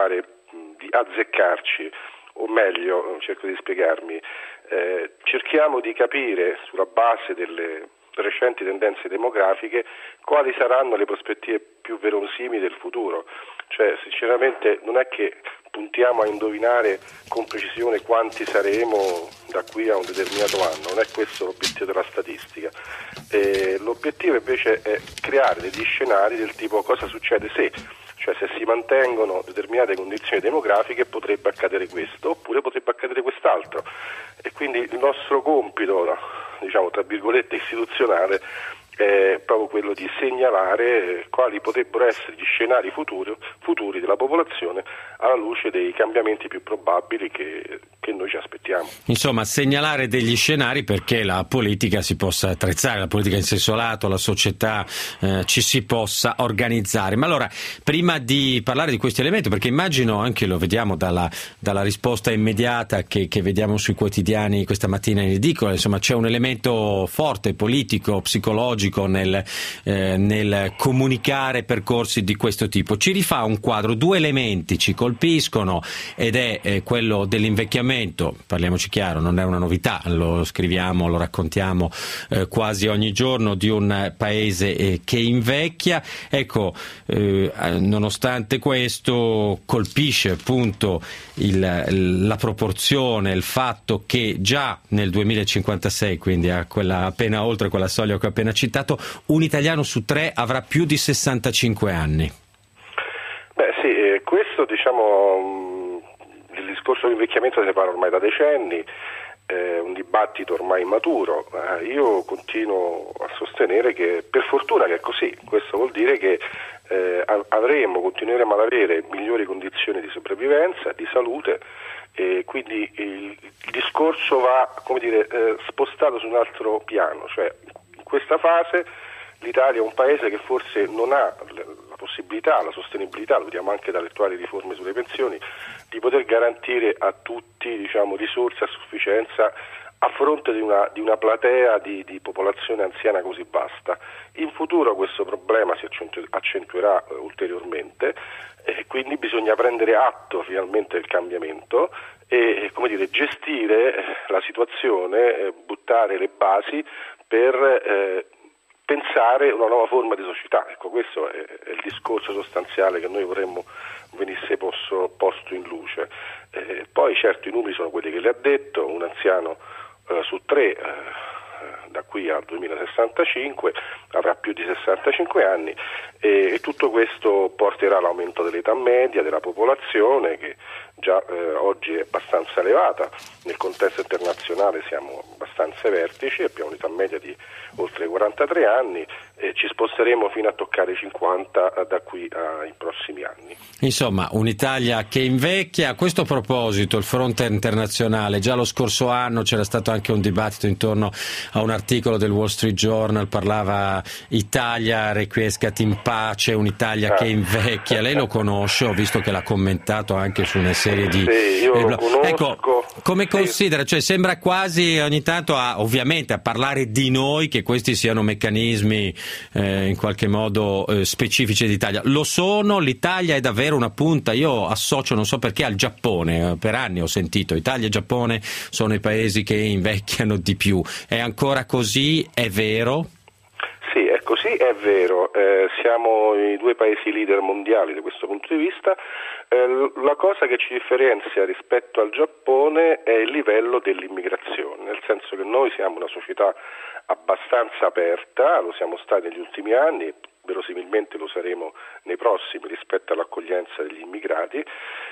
azzeccarci, o meglio, cerco di spiegarmi, cerchiamo di capire sulla base delle recenti tendenze demografiche quali saranno le prospettive più verosimili del futuro. Cioè, sinceramente, non è che puntiamo a indovinare con precisione quanti saremo da qui a un determinato anno, non è questo l'obiettivo della statistica. L'obiettivo invece è creare degli scenari del tipo cosa succede se, cioè se si mantengono determinate condizioni demografiche potrebbe accadere questo oppure potrebbe accadere quest'altro, e quindi il nostro compito, diciamo tra virgolette istituzionale, è proprio quello di segnalare quali potrebbero essere gli scenari futuri della popolazione alla luce dei cambiamenti più probabili che noi ci aspettiamo. Insomma, segnalare degli scenari perché la politica si possa attrezzare, la politica in senso lato, la società ci si possa organizzare. Ma allora, prima di parlare di questi elementi, perché immagino, anche lo vediamo dalla risposta immediata che vediamo sui quotidiani questa mattina in edicola, insomma c'è un elemento forte, politico, psicologico nel comunicare percorsi di questo tipo. Ci rifà un quadro, 2 elementi ci colpiscono, ed è quello dell'invecchiamento. Parliamoci chiaro, non è una novità, lo scriviamo, lo raccontiamo quasi ogni giorno di un paese che invecchia. Ecco, nonostante questo colpisce appunto la proporzione, il fatto che già nel 2056, quindi a quella appena oltre quella soglia che ho appena citato, un italiano su 3 avrà più di 65 anni. Questo, diciamo, il discorso dell'invecchiamento se ne parla ormai da decenni. un dibattito ormai maturo. Io continuo a sostenere che per fortuna che è così. Questo vuol dire che continueremo ad avere migliori condizioni di sopravvivenza, di salute, e quindi il discorso va, spostato su un altro piano, cioè in questa fase l'Italia è un paese che forse non ha la possibilità, la sostenibilità, lo vediamo anche dalle attuali riforme sulle pensioni, di poter garantire a tutti, risorse a sufficienza a fronte di una platea di popolazione anziana così vasta. In futuro questo problema si accentuerà ulteriormente, e quindi bisogna prendere atto finalmente del cambiamento e gestire la situazione, buttare le basi per pensare una nuova forma di società. Ecco, questo è il discorso sostanziale che noi vorremmo venisse posto in luce. Poi certo i numeri sono quelli che le ha detto, un anziano su 3 da qui al 2065 avrà più di 65 anni, e tutto questo porterà all'aumento dell'età media della popolazione, che già oggi è abbastanza elevata. Nel contesto internazionale siamo abbastanza ai vertici, abbiamo un'età media di oltre 43 anni e ci sposteremo fino a toccare i 50 da qui ai prossimi anni. Insomma, un'Italia che invecchia. A questo proposito, il fronte internazionale, già lo scorso anno c'era stato anche un dibattito intorno a un articolo del Wall Street Journal, parlava Italia requiescat in pace, un'Italia che invecchia. Lei lo conosce, ho visto che l'ha commentato anche su una serie di... Sì, io lo conosco. Ecco, come considera? Cioè, sembra quasi ogni tanto ovviamente a parlare di noi, che questi siano meccanismi in qualche modo specifici d'Italia. Lo sono? L'Italia è davvero una punta? Io associo, non so perché, al Giappone. Per anni ho sentito Italia e Giappone sono i paesi che invecchiano di più. È ancora così? È vero? Sì, è così, è vero. Siamo i 2 paesi leader mondiali da questo punto di vista. La cosa che ci differenzia rispetto al Giappone è il livello dell'immigrazione, nel senso che noi siamo una società abbastanza aperta, lo siamo stati negli ultimi anni, verosimilmente lo saremo nei prossimi rispetto all'accoglienza degli immigrati.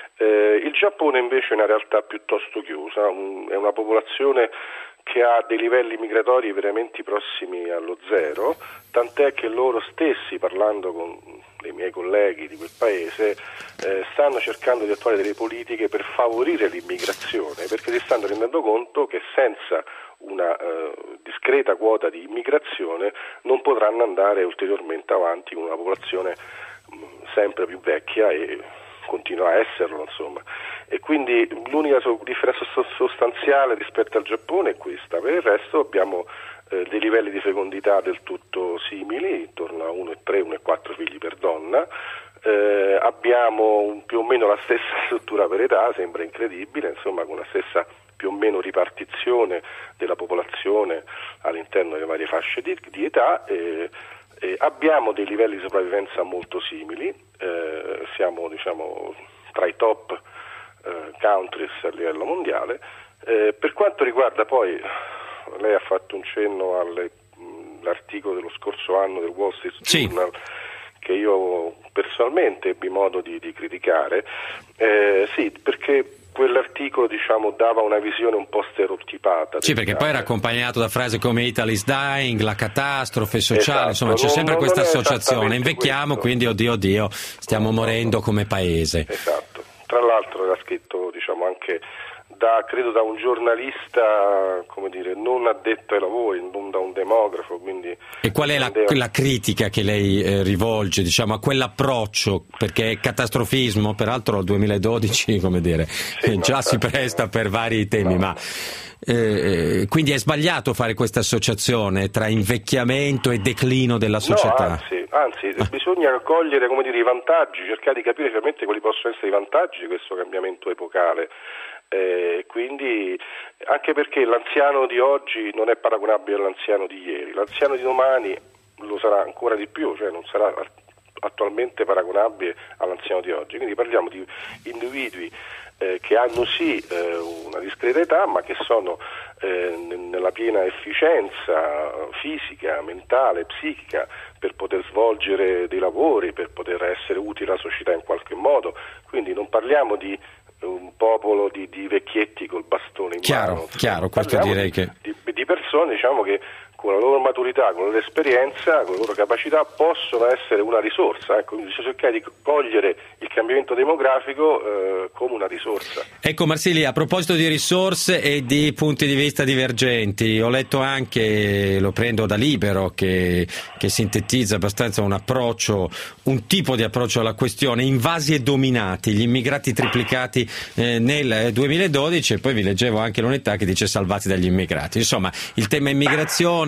Il Giappone invece è una realtà piuttosto chiusa, è una popolazione che ha dei livelli migratori veramente prossimi allo zero, tant'è che loro stessi, parlando con dei miei colleghi di quel paese, stanno cercando di attuare delle politiche per favorire l'immigrazione, perché si stanno rendendo conto che senza una discreta quota di immigrazione non potranno andare ulteriormente avanti con una popolazione sempre più vecchia e continua a esserlo, insomma. E quindi l'unica differenza sostanziale rispetto al Giappone è questa. Per il resto abbiamo dei livelli di fecondità del tutto simili, intorno a 1,3, 1,4 figli per donna. Abbiamo più o meno la stessa struttura per età, sembra incredibile, insomma, con la stessa più o meno ripartizione della popolazione all'interno delle varie fasce di età. Abbiamo dei livelli di sopravvivenza molto simili, siamo tra i top countries a livello mondiale. Per quanto riguarda poi, lei ha fatto un cenno all'articolo dello scorso anno del Wall Street Journal, che io personalmente ebbi modo di criticare, sì, perché quell'articolo dava una visione un po' stereotipata. Sì, perché poi era accompagnato da frasi come Italy's dying, la catastrofe sociale, insomma c'è sempre questa associazione, invecchiamo, quindi oddio, stiamo morendo come paese. Esatto, tra l'altro era scritto anche credo da un giornalista, non addetto ai lavori, non da un demografo, quindi... E qual è la critica che lei rivolge, a quell'approccio, perché catastrofismo, peraltro il 2012, si presta per vari temi, ma quindi è sbagliato fare questa associazione tra invecchiamento e declino della società? No, anzi, bisogna cogliere i vantaggi, cercare di capire veramente quali possono essere i vantaggi di questo cambiamento epocale. Quindi, anche perché l'anziano di oggi non è paragonabile all'anziano di ieri, l'anziano di domani lo sarà ancora di più, cioè non sarà attualmente paragonabile all'anziano di oggi. Quindi parliamo di individui che hanno sì una discreta età, ma che sono nella piena efficienza fisica, mentale, psichica, per poter svolgere dei lavori, per poter essere utili alla società in qualche modo. Quindi non parliamo di un po' popolo di vecchietti col bastone in mano. Chiaro, questo direi che... Di persone, diciamo, che con la loro maturità, con la loro esperienza, con le loro capacità possono essere una risorsa. Ecco, quindi bisogna cercare di cogliere il cambiamento demografico come una risorsa. Ecco Marsilli, a proposito di risorse e di punti di vista divergenti, ho letto anche, lo prendo da Libero, che sintetizza abbastanza un tipo di approccio alla questione: invasi e dominati, gli immigrati triplicati nel 2012, e poi vi leggevo anche l'Unità che dice salvati dagli immigrati. Insomma, il tema immigrazione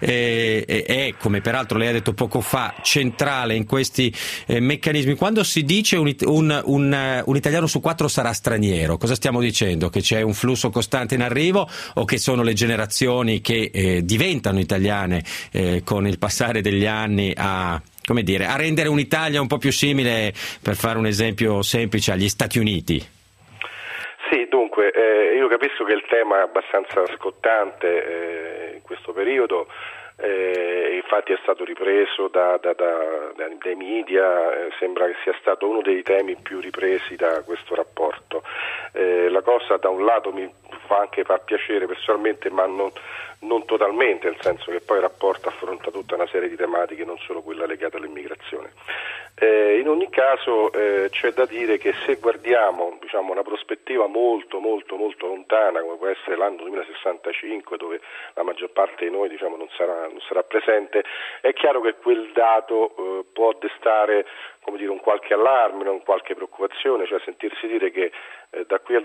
è, come peraltro lei ha detto poco fa, centrale in questi meccanismi. Quando si dice un italiano su 4 sarà straniero, cosa stiamo dicendo? Che c'è un flusso costante in arrivo, o che sono le generazioni che diventano italiane con il passare degli anni a rendere un'Italia un po' più simile, per fare un esempio semplice, agli Stati Uniti? Sì, dunque, io capisco che il tema è abbastanza scottante in questo periodo, infatti è stato ripreso dai media, sembra che sia stato uno dei temi più ripresi da questo rapporto. La cosa da un lato mi fa anche piacere personalmente, ma non totalmente, nel senso che poi il rapporto affronta tutta una serie di tematiche, non solo quella legata all'immigrazione. In ogni caso c'è da dire che se guardiamo, diciamo, una prospettiva molto molto molto lontana, come può essere l'anno 2065, dove la maggior parte di noi, diciamo, non sarà presente, è chiaro che quel dato può destare, come dire, un qualche allarme, un qualche preoccupazione, cioè sentirsi dire che da qui al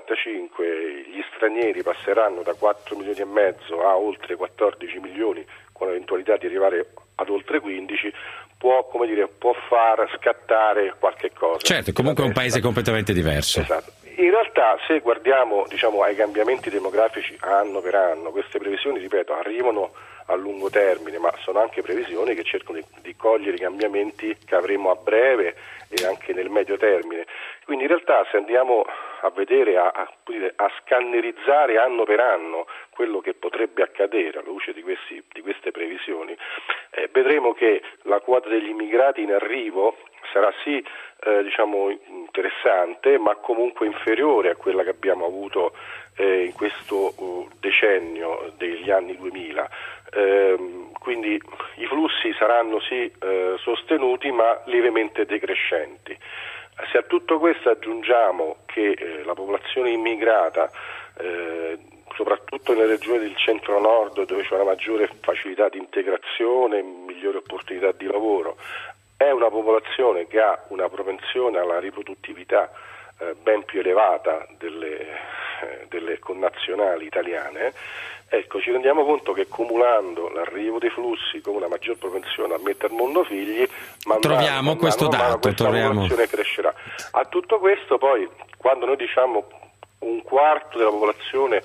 2065 gli stranieri passeranno da 4 milioni e mezzo a oltre 14 milioni, con l'eventualità di arrivare ad oltre 15, può far scattare qualche cosa. Certo, comunque è un paese completamente diverso. Esatto. In realtà, se guardiamo, diciamo, ai cambiamenti demografici anno per anno, queste previsioni, ripeto, arrivano a lungo termine, ma sono anche previsioni che cercano di cogliere i cambiamenti che avremo a breve e anche nel medio termine. Quindi in realtà, se andiamo a vedere, a scannerizzare anno per anno quello che potrebbe accadere alla luce di queste previsioni, vedremo che la quota degli immigrati in arrivo sarà sì interessante, ma comunque inferiore a quella che abbiamo avuto in questo decennio degli anni 2000. Quindi i flussi saranno sì sostenuti, ma lievemente decrescenti. Se a tutto questo aggiungiamo che la popolazione immigrata, soprattutto nelle regioni del centro-nord, dove c'è una maggiore facilità di integrazione, migliori opportunità di lavoro, è una popolazione che ha una propensione alla riproduttività ben più elevata delle connazionali italiane, ecco, ci rendiamo conto che cumulando l'arrivo dei flussi con una maggior propensione a mettere al mondo figli, troviamo questo dato, questa popolazione crescerà. A tutto questo poi, quando noi diciamo un quarto della popolazione,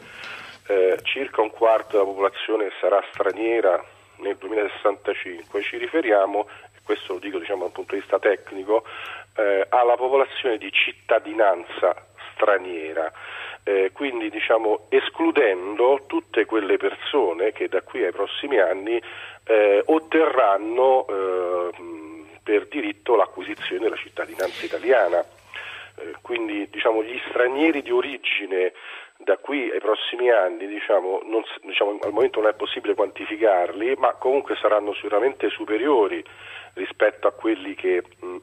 circa un quarto della popolazione sarà straniera nel 2065, ci riferiamo, e questo lo dico, diciamo, dal punto di vista tecnico, alla popolazione di cittadinanza straniera, quindi, diciamo, escludendo tutte quelle persone che da qui ai prossimi anni otterranno per diritto l'acquisizione della cittadinanza italiana. Quindi, diciamo, gli stranieri di origine da qui ai prossimi anni, al momento non è possibile quantificarli, ma comunque saranno sicuramente superiori rispetto a quelli che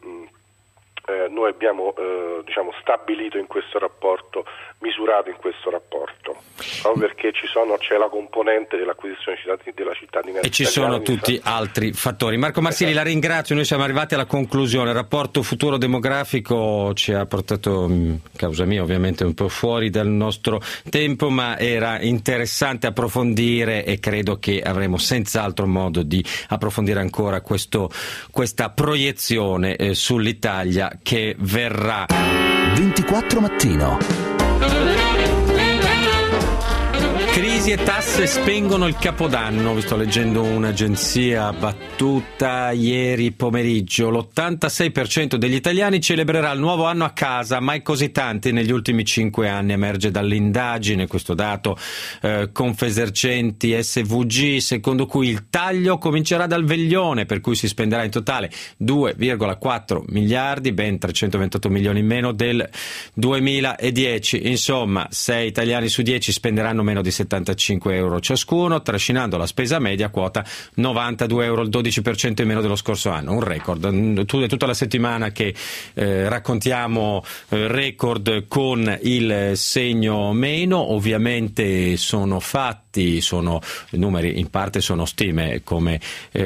noi abbiamo stabilito in questo rapporto, misurato in questo rapporto, proprio perché c'è la componente dell'acquisizione della cittadinanza e ci sono tutti altri fattori. Marco Marsilli, la ringrazio, noi siamo arrivati alla conclusione. Il rapporto futuro demografico ci ha portato, causa mia ovviamente, un po' fuori dal nostro tempo, ma era interessante approfondire e credo che avremo senz'altro modo di approfondire ancora questa proiezione sull'Italia che verrà. 24 Mattino. Crisi e tasse spengono il Capodanno. Vi sto leggendo un'agenzia battuta ieri pomeriggio. L'86% degli italiani celebrerà il nuovo anno a casa, mai così tanti negli ultimi 5 anni. Emerge dall'indagine questo dato Confesercenti SVG, secondo cui il taglio comincerà dal veglione, per cui si spenderà in totale 2,4 miliardi, ben 328 milioni in meno del 2010. Insomma, 6 italiani su 10 spenderanno meno di 75 euro ciascuno, trascinando la spesa media a quota 92 euro, il 12% in meno dello scorso anno. Un record. È tutta la settimana che raccontiamo record con il segno meno. Ovviamente sono fatti, sono numeri, in parte sono stime, come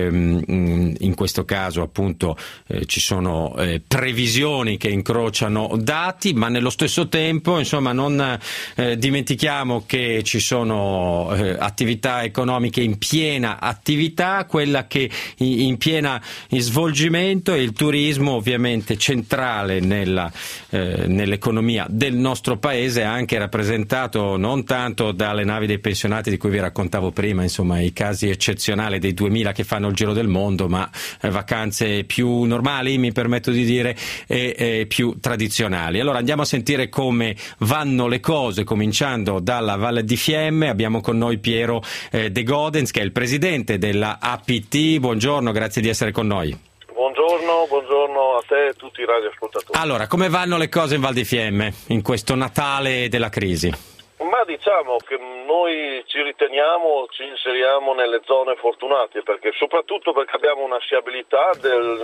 in questo caso appunto ci sono previsioni che incrociano dati, ma nello stesso tempo insomma non dimentichiamo che ci sono attività economiche in piena attività, quella che in piena svolgimento, e il turismo ovviamente centrale nell'economia del nostro paese, anche rappresentato non tanto dalle navi dei pensionati di cui vi raccontavo prima, insomma i casi eccezionali dei 2000 che fanno il giro del mondo, ma vacanze più normali, mi permetto di dire, e più tradizionali. Allora andiamo a sentire come vanno le cose, cominciando dalla Valle di Fiemme. Abbiamo con noi Piero De Godens, che è il presidente della APT. Buongiorno, grazie di essere con noi. Buongiorno a te e a tutti i radioascoltatori. Allora, come vanno le cose in Val di Fiemme in questo Natale della crisi? Ma diciamo che noi ci inseriamo nelle zone fortunate, soprattutto perché abbiamo una sciabilità del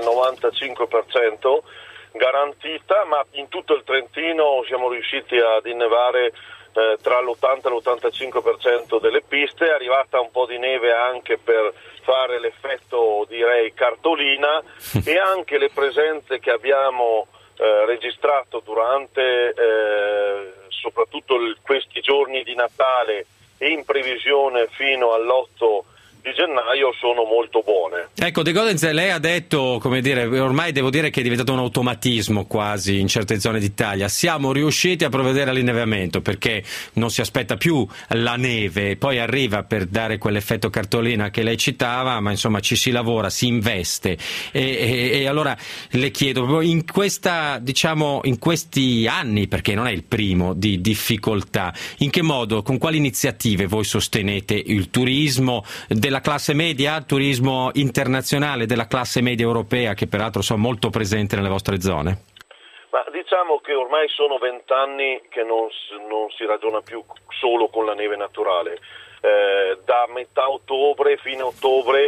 95% garantita, ma in tutto il Trentino siamo riusciti ad innevare tra l'80 e l'85% delle piste. È arrivata un po' di neve anche per fare l'effetto, direi, cartolina, e anche le presenze che abbiamo registrato durante soprattutto questi giorni di Natale e in previsione fino all'8 di gennaio sono molto buone. Ecco, De Godens, lei ha detto, come dire, ormai devo dire che è diventato un automatismo quasi in certe zone d'Italia. Siamo riusciti a provvedere all'innevamento perché non si aspetta più la neve, poi arriva per dare quell'effetto cartolina che lei citava, ma insomma ci si lavora, si investe. E allora le chiedo, in questa, diciamo, in questi anni, perché non è il primo, di difficoltà, in che modo, con quali iniziative voi sostenete il turismo della classe media, turismo internazionale della classe media europea, che peraltro sono molto presente nelle vostre zone? Ma diciamo che ormai sono 20 anni che non si ragiona più solo con la neve naturale. Da metà ottobre fino a ottobre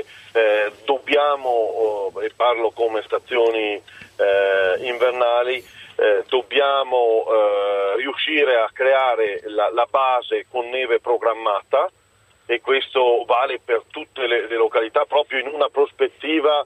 dobbiamo, e parlo come stazioni invernali, dobbiamo riuscire a creare la base con neve programmata, e questo vale per tutte le località, proprio in una prospettiva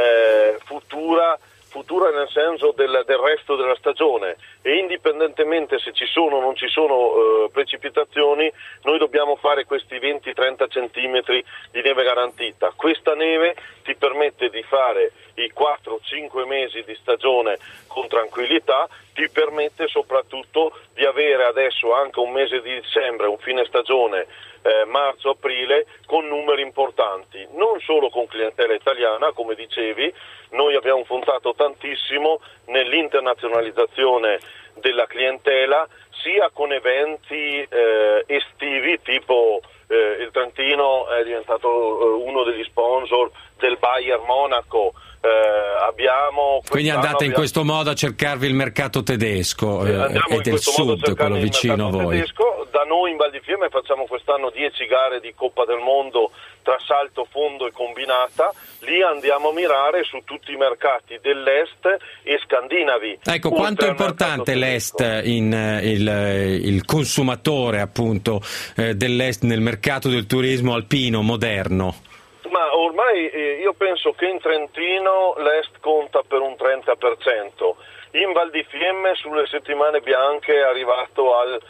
futura nel senso del resto della stagione, e indipendentemente se ci sono o non ci sono precipitazioni, noi dobbiamo fare questi 20-30 centimetri di neve garantita. Questa neve ti permette di fare i 4-5 mesi di stagione con tranquillità, ti permette soprattutto di avere adesso anche un mese di dicembre, un fine stagione, marzo-aprile, con numeri importanti, non solo con clientela italiana, come dicevi. Noi abbiamo puntato tantissimo nell'internazionalizzazione della clientela, sia con eventi estivi, tipo il Trentino è diventato uno degli sponsor del Bayern Monaco. Quindi andate in questo modo a cercarvi il mercato tedesco e del sud, quello vicino a voi. Tedesco. Da noi in Val di Fiemme facciamo quest'anno 10 gare di Coppa del Mondo tra salto, fondo e combinata. Lì andiamo a mirare su tutti i mercati dell'est e scandinavi. Ecco, quanto è importante l'est, il consumatore appunto dell'est nel mercato del turismo alpino moderno? Ma ormai io penso che in Trentino l'est conta per un 30%, in Val di Fiemme sulle settimane bianche è arrivato al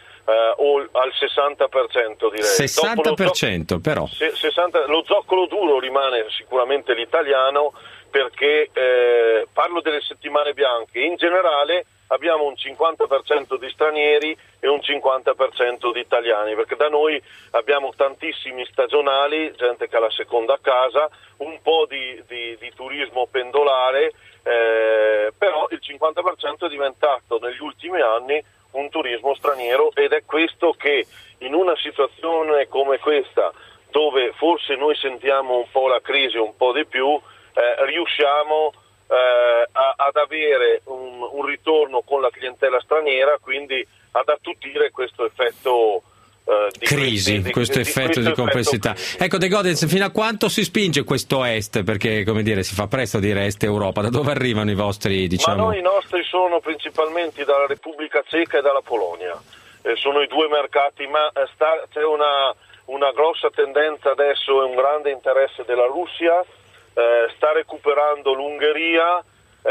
60%, direi. 60% però. 60, lo zoccolo duro rimane sicuramente l'italiano, perché parlo delle settimane bianche. In generale abbiamo un 50% di stranieri e un 50% di italiani, perché da noi abbiamo tantissimi stagionali, gente che ha la seconda casa, un po' di turismo pendolare, però il 50% è diventato negli ultimi anni un turismo straniero, ed è questo che in una situazione come questa, dove forse noi sentiamo un po' la crisi un po' di più, riusciamo ad avere un ritorno con la clientela straniera, quindi ad attutire questo effetto di crisi, questo effetto di complessità. Ecco, De Godens, fino a quanto si spinge questo est? Perché, come dire, si fa presto a dire est Europa. Da dove arrivano i vostri, diciamo? Ma noi, i nostri sono principalmente dalla Repubblica Ceca e dalla Polonia. Sono i due mercati, ma c'è una grossa tendenza adesso e un grande interesse della Russia, sta recuperando l'Ungheria,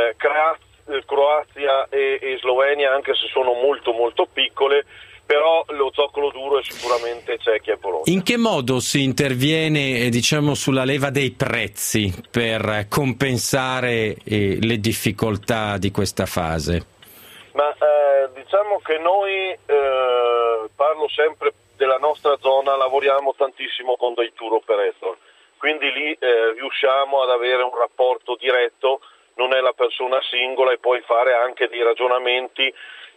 Croazia e Slovenia, anche se sono molto molto piccole, però lo zoccolo duro è sicuramente Cechia e Polonia. In che modo si interviene, diciamo, sulla leva dei prezzi per compensare le difficoltà di questa fase? Ma diciamo che noi, parlo sempre della nostra zona, lavoriamo tantissimo con dei tour operator, quindi lì riusciamo ad avere un rapporto diretto, non è la persona singola, e poi fare anche dei ragionamenti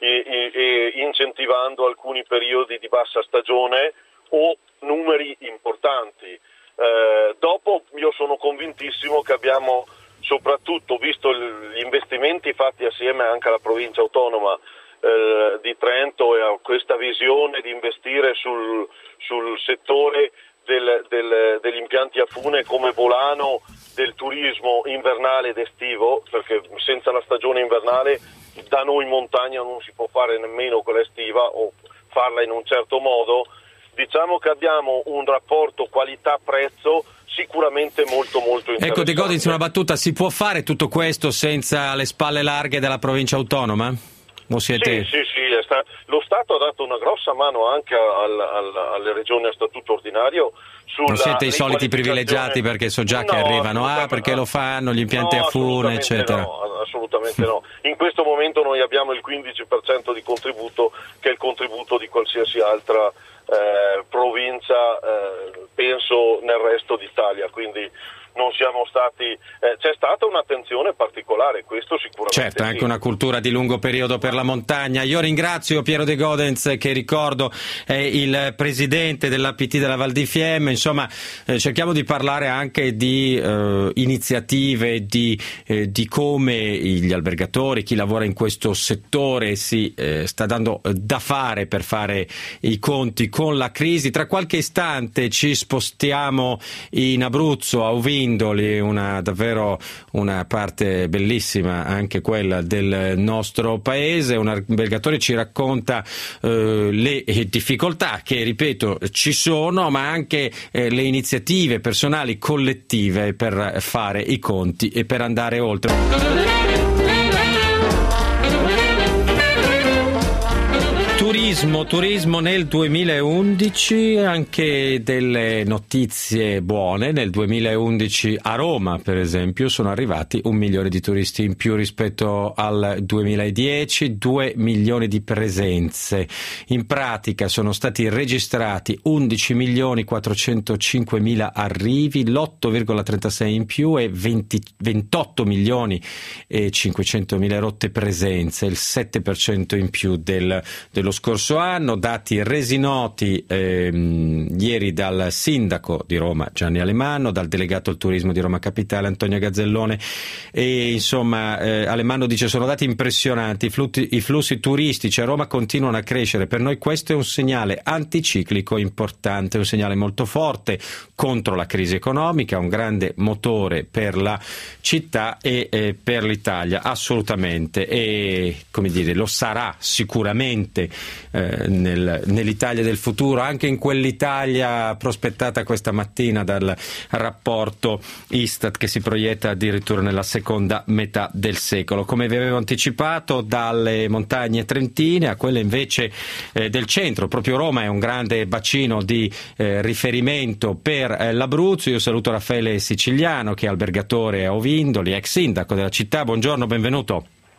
incentivando alcuni periodi di bassa stagione o numeri importanti. Dopo io sono convintissimo che abbiamo, soprattutto visto gli investimenti fatti assieme anche alla provincia autonoma di Trento, e a questa visione di investire sul settore degli impianti a fune come volano del turismo invernale ed estivo, perché senza la stagione invernale da noi in montagna non si può fare nemmeno quella estiva, o farla in un certo modo. Diciamo che abbiamo un rapporto qualità-prezzo sicuramente molto molto interessante. Ecco, De Godens, una battuta: si può fare tutto questo senza le spalle larghe della provincia autonoma? O siete... Sì, lo Stato ha dato una grossa mano anche alle regioni a statuto ordinario. Non siete i soliti privilegiati, perché so già che arrivano, perché lo fanno gli impianti a fune, eccetera. No, assolutamente no. In questo momento noi abbiamo il 15% di contributo, che è il contributo di qualsiasi altra provincia, penso nel resto d'Italia, quindi non siamo stati, c'è stata un'attenzione particolare, questo sicuramente. Certo, anche una cultura di lungo periodo per la montagna. Io ringrazio Piero De Godens, che ricordo è il presidente dell'APT della Val di Fiemme. Insomma, cerchiamo di parlare anche di iniziative, di come gli albergatori, chi lavora in questo settore si sta dando da fare per fare i conti con la crisi. Tra qualche istante ci spostiamo in Abruzzo, a Uvindoli, davvero una parte bellissima anche quella del nostro paese. Un albergatore ci racconta le difficoltà che, ripeto, ci sono, ma anche le iniziative personali collettive per fare i conti e per andare oltre. Turismo nel 2011, anche delle notizie buone. Nel 2011 a Roma, per esempio, sono arrivati 1 milione di turisti in più rispetto al 2010, 2 milioni di presenze. In pratica sono stati registrati 11 milioni 405 mila arrivi, l'8,36 in più, e 28 milioni e 500 mila rotte presenze, il 7% in più dello scorso anno. Dati resi noti ieri dal sindaco di Roma Gianni Alemanno, dal delegato al turismo di Roma Capitale Antonio Gazzellone, e insomma Alemanno dice: sono dati impressionanti, i flussi turistici a Roma continuano a crescere, per noi questo è un segnale anticiclico importante, un segnale molto forte contro la crisi economica, un grande motore per la città e per l'Italia, assolutamente, e come dire, lo sarà sicuramente nell'Italia del futuro, anche in quell'Italia prospettata questa mattina dal rapporto Istat, che si proietta addirittura nella seconda metà del secolo. Come vi avevo anticipato, dalle montagne trentine a quelle invece del centro, proprio Roma è un grande bacino di riferimento per l'Abruzzo. Io saluto Raffaele Siciliano, che è albergatore a Uvindoli, ex sindaco della città. Buongiorno, benvenuto. Buongiorno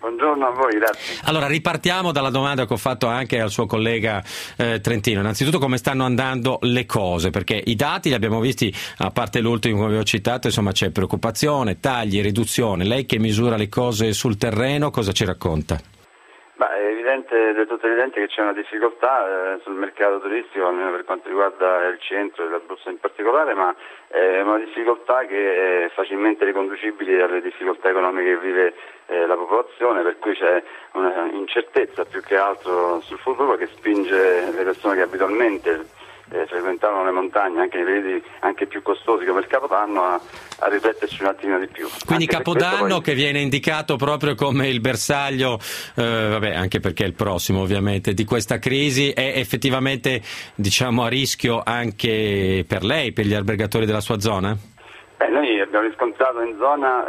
buongiorno a voi, grazie. Allora, ripartiamo dalla domanda che ho fatto anche al suo collega trentino. Innanzitutto, come stanno andando le cose? Perché i dati li abbiamo visti, a parte l'ultimo che avevo citato, insomma c'è preoccupazione, tagli, riduzione. Lei che misura le cose sul terreno, cosa ci racconta? È del tutto evidente che c'è una difficoltà sul mercato turistico, almeno per quanto riguarda il centro e l'Abruzzo in particolare, ma è una difficoltà che è facilmente riconducibile alle difficoltà economiche che vive la popolazione, per cui c'è una incertezza più che altro sul futuro che spinge le persone che abitualmente frequentavano le montagne anche nei periodi anche più costosi come il Capodanno a rifletterci un attimino di più. Quindi anche Capodanno che viene indicato proprio come il bersaglio, anche perché è il prossimo ovviamente, di questa crisi, è effettivamente a rischio anche per lei, per gli albergatori della sua zona? Noi abbiamo riscontrato in zona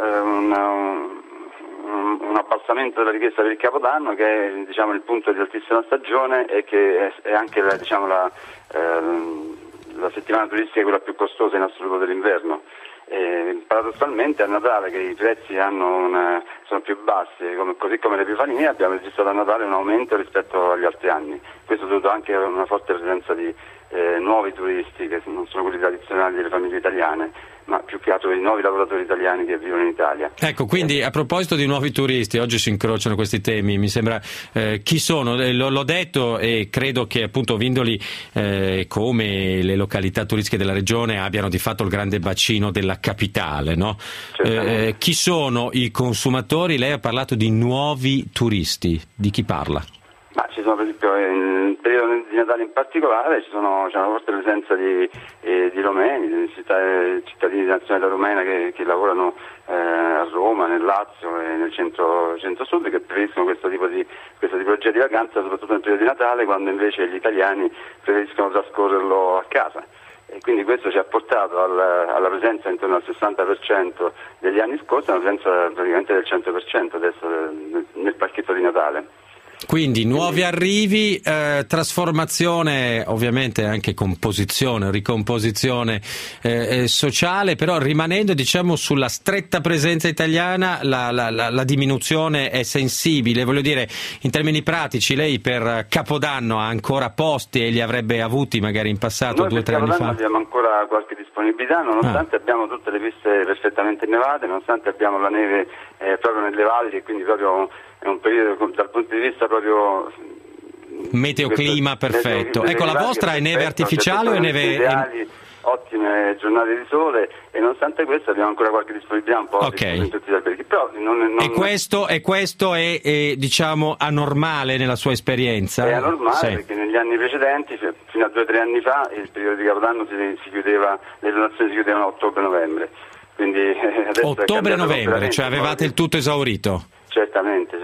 un abbassamento della richiesta per il Capodanno che è il punto di altissima stagione e che è anche la settimana turistica quella più costosa in assoluto dell'inverno. Paradossalmente a Natale, che i prezzi sono più bassi, così come l'Epifania, abbiamo registrato a Natale un aumento rispetto agli altri anni. Questo dovuto anche a una forte presenza di nuovi turisti, che non sono quelli tradizionali delle famiglie italiane, ma più che altro dei nuovi lavoratori italiani che vivono in Italia. Ecco, quindi a proposito di nuovi turisti, oggi si incrociano questi temi, mi sembra, chi sono? L'ho detto e credo che appunto Vindoli, come le località turistiche della regione, abbiano di fatto il grande bacino della capitale, no? Chi sono i consumatori? Lei ha parlato di nuovi turisti, di chi parla? Ma ci sono, per esempio, nel periodo di Natale in particolare c'è una forte presenza di romeni, di cittadini di nazionalità rumena che lavorano a Roma, nel Lazio e nel centro-sud, che preferiscono questo tipo di tipologia di vacanza, soprattutto nel periodo di Natale, quando invece gli italiani preferiscono trascorrerlo a casa. E quindi questo ci ha portato alla presenza intorno al 60% degli anni scorsi, una presenza praticamente del 100% adesso nel pacchetto di Natale. Quindi nuovi arrivi, trasformazione, ovviamente anche composizione, ricomposizione sociale, però rimanendo sulla stretta presenza italiana la diminuzione è sensibile. Voglio dire, in termini pratici, lei per Capodanno ha ancora posti e li avrebbe avuti magari in passato, 2 o 3 anni fa? Noi abbiamo ancora qualche disponibilità, nonostante abbiamo tutte le piste perfettamente nevate, nonostante abbiamo la neve proprio nelle valli, e quindi proprio è un periodo dal punto di vista proprio meteoclima perfetto. Ecco, la vostra è neve artificiale o è neve ideali, ottime giornate di sole, e nonostante questo abbiamo ancora qualche disponibilità un po' in tutti gli alberghi. Però e questo è anormale nella sua esperienza? È anormale perché negli anni precedenti, fino a 2 o 3 anni fa, il periodo di Capodanno si chiudeva, le donazioni si chiudevano a ottobre-novembre. Quindi ottobre-novembre, cioè avevate il tutto esaurito? Certamente.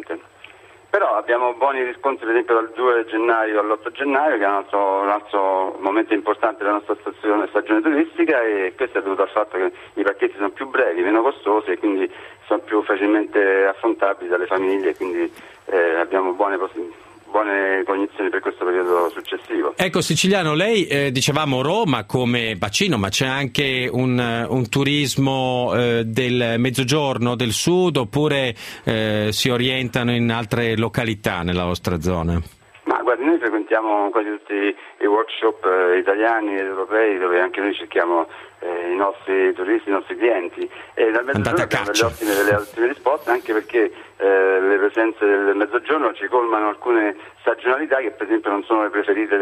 Però abbiamo buoni riscontri, per esempio dal 2 gennaio all'8 gennaio, che è un altro momento importante della nostra stagione turistica, e questo è dovuto al fatto che i pacchetti sono più brevi, meno costosi, e quindi sono più facilmente affrontabili dalle famiglie, quindi abbiamo buone cognizioni per questo periodo successivo. Ecco, Siciliano, lei dicevamo Roma come bacino, ma c'è anche un turismo del mezzogiorno, del sud, oppure si orientano in altre località nella vostra zona? Ma guardi, noi frequentiamo quasi tutti i workshop italiani ed europei, dove anche noi cerchiamo i nostri turisti, i nostri clienti, e dal mezzogiorno abbiamo delle ottime risposte, anche perché le presenze del mezzogiorno ci colmano alcune stagionalità che per esempio non sono le preferite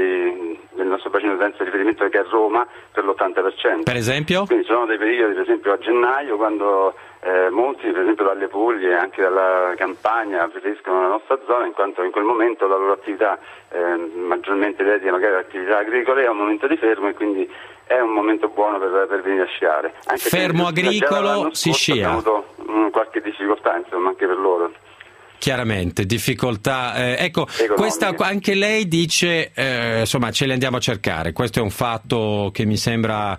del nostro bacino senza riferimento, che è Roma per l'80%. Per esempio? Quindi ci sono dei periodi, per esempio a gennaio, quando molti, per esempio dalle Puglie e anche dalla Campania, preferiscono la nostra zona, in quanto in quel momento la loro attività maggiormente dedica magari alle attività agricole, è un momento di fermo, e quindi è un momento buono per venire a sciare. Anche fermo agricolo si scia. Abbiamo avuto qualche difficoltà, insomma, anche per loro. Chiaramente, difficoltà. Ecco, questa anche lei dice, ce le andiamo a cercare. Questo è un fatto che mi sembra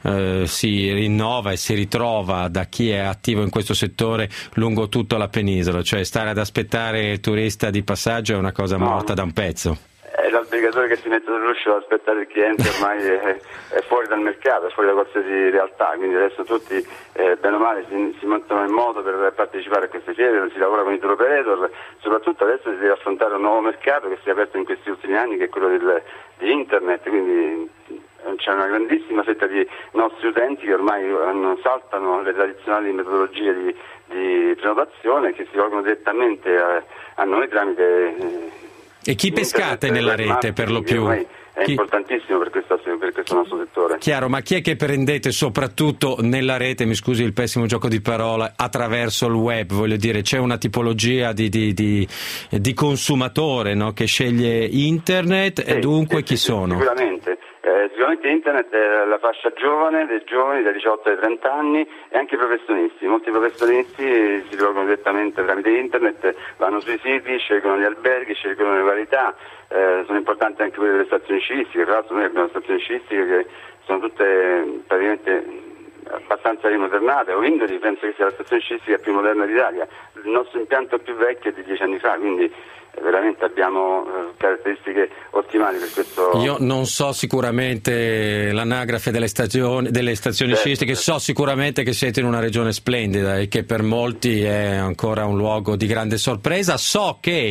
si rinnova e si ritrova da chi è attivo in questo settore lungo tutta la penisola, cioè stare ad aspettare il turista di passaggio è una cosa morta da un pezzo. l'albergatore che si mette sull'uscio ad aspettare il cliente ormai è fuori dal mercato, è fuori da qualsiasi realtà, quindi adesso tutti bene o male si mettono in moto per partecipare a queste fiere, si lavora con i tour operator, soprattutto adesso si deve affrontare un nuovo mercato che si è aperto in questi ultimi anni, che è quello di internet, quindi c'è una grandissima fetta di nostri utenti che ormai saltano le tradizionali metodologie di prenotazione, che si rivolgono direttamente a noi tramite e chi pescate nella rete per lo più? È importantissimo per questo nostro settore. Chiaro, ma chi è che prendete soprattutto nella rete, mi scusi il pessimo gioco di parole, attraverso il web? Voglio dire, c'è una tipologia di consumatore, no? Che sceglie internet, e dunque chi sono? Sicuramente internet è la fascia giovane, dei giovani dai 18 ai 30 anni, e anche i professionisti. Molti professionisti si rivolgono direttamente tramite internet, vanno sui siti, scelgono gli alberghi, scelgono le varietà. Sono importanti anche quelle delle stazioni sciistiche. Tra l'altro noi abbiamo stazioni sciistiche che sono tutte praticamente abbastanza rimodernate. Oindoli penso che sia la stazione sciistica più moderna d'Italia. Il nostro impianto più vecchio è di 10 anni fa, quindi veramente abbiamo caratteristiche ottimali per questo. Io non so sicuramente l'anagrafe delle stazioni sciistiche, so sicuramente che siete in una regione splendida e che per molti è ancora un luogo di grande sorpresa. So che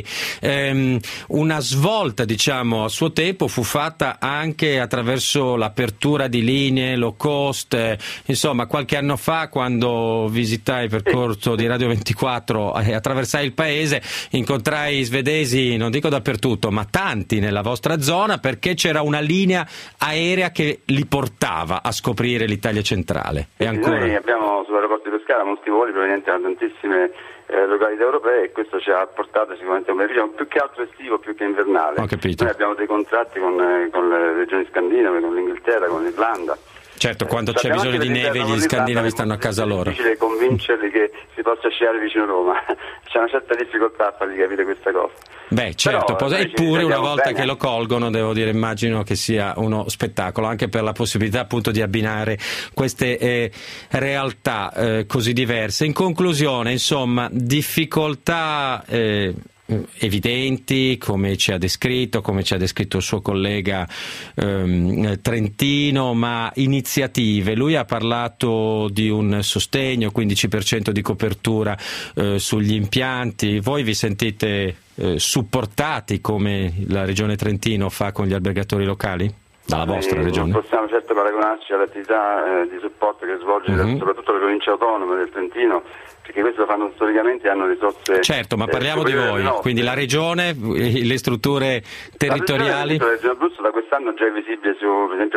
una svolta, diciamo, a suo tempo fu fatta anche attraverso l'apertura di linee low cost, insomma qualche anno fa, quando visitai il percorso di Radio 24 e attraversai il paese, incontrai svedesi, non dico dappertutto, ma tanti nella vostra zona, perché c'era una linea aerea che li portava a scoprire l'Italia centrale. E ancora... Noi abbiamo sull'aeroporto di Pescara molti voli provenienti da tantissime località europee, e questo ci ha portato sicuramente a un beneficio più che altro estivo, più che invernale. Ho capito. Noi abbiamo dei contratti con le regioni scandinave, con l'Inghilterra, con l'Irlanda. Certo, quando c'è bisogno di neve gli scandinavi stanno a casa loro. È difficile convincerli che si possa sciare vicino Roma, c'è una certa difficoltà a fargli capire questa cosa. Beh, certo, eppure una volta bene che lo colgono, devo dire, immagino che sia uno spettacolo, anche per la possibilità appunto di abbinare queste realtà così diverse. In conclusione, insomma, difficoltà evidenti, come ci ha descritto il suo collega trentino, ma iniziative. Lui ha parlato di un sostegno, 15% di copertura sugli impianti. Voi vi sentite supportati come la Regione Trentino fa con gli albergatori locali? Dalla vostra regione? Non possiamo certo paragonarci all'attività di supporto che svolge soprattutto le province autonome del Trentino, perché questo lo fanno storicamente e hanno risorse. Certo, ma parliamo di voi, quindi la regione, le strutture territoriali. La regione Abruzzo da quest'anno già è visibile per esempio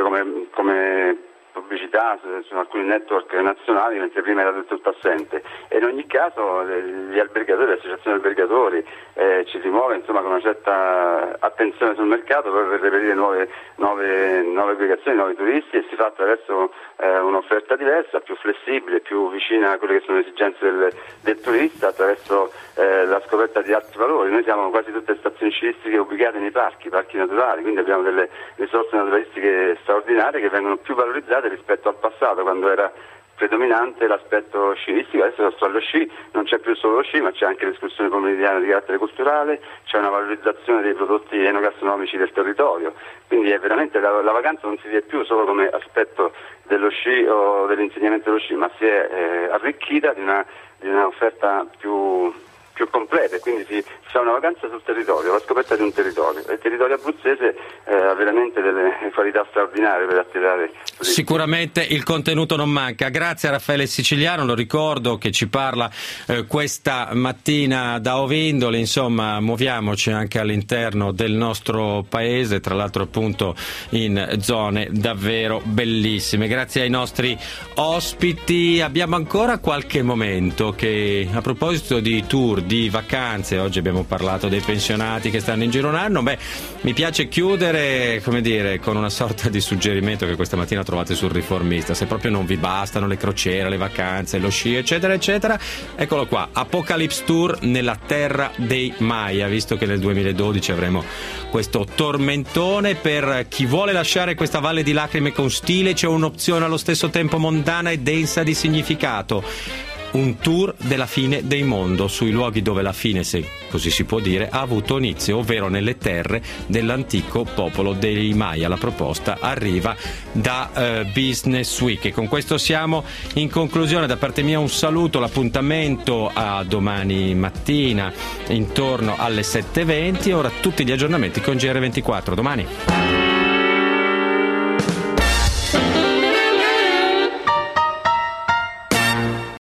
come pubblicità su alcuni network nazionali, mentre prima era tutto assente, e in ogni caso gli albergatori, l'associazione albergatori ci si muove insomma con una certa attenzione sul mercato per reperire nuove aggregazioni, nuovi turisti, e si fa attraverso un'offerta diversa, più flessibile, più vicina a quelle che sono le esigenze del turista, attraverso la scoperta di altri valori. Noi siamo quasi tutte stazioni sciistiche ubicate nei parchi naturali, quindi abbiamo delle risorse naturalistiche straordinarie che vengono più valorizzate rispetto al passato, quando era predominante l'aspetto sciistico. Adesso allo sci non c'è più solo lo sci, ma c'è anche l'escursione pomeridiana di carattere culturale, c'è una valorizzazione dei prodotti enogastronomici del territorio, quindi è veramente la vacanza non si vede più solo come aspetto dello sci o dell'insegnamento dello sci, ma si è arricchita di un'offerta più completa, quindi si fa una vacanza sul territorio, la scoperta di un territorio. Il territorio abruzzese ha veramente delle qualità straordinarie per attirare. Sicuramente il contenuto non manca. Grazie a Raffaele Siciliano, lo ricordo, che ci parla questa mattina da Ovindole. Insomma, muoviamoci anche all'interno del nostro paese, tra l'altro appunto in zone davvero bellissime. Grazie ai nostri ospiti. Abbiamo ancora qualche momento che, a proposito di tour, di vacanze, oggi abbiamo parlato dei pensionati che stanno in giro un anno, mi piace chiudere, come dire, con una sorta di suggerimento che questa mattina trovate sul Riformista. Se proprio non vi bastano le crociere, le vacanze, lo sci, eccetera eccetera, eccolo qua, Apocalypse Tour nella terra dei Maya, visto che nel 2012 avremo questo tormentone. Per chi vuole lasciare questa valle di lacrime con stile, c'è un'opzione allo stesso tempo mondana e densa di significato. un tour della fine del mondo sui luoghi dove la fine, se così si può dire, ha avuto inizio, ovvero nelle terre dell'antico popolo dei Maya. La proposta arriva da Business Week e con questo siamo in conclusione. Da parte mia un saluto, l'appuntamento a domani mattina intorno alle 7:20. Ora tutti gli aggiornamenti con GR24. Domani.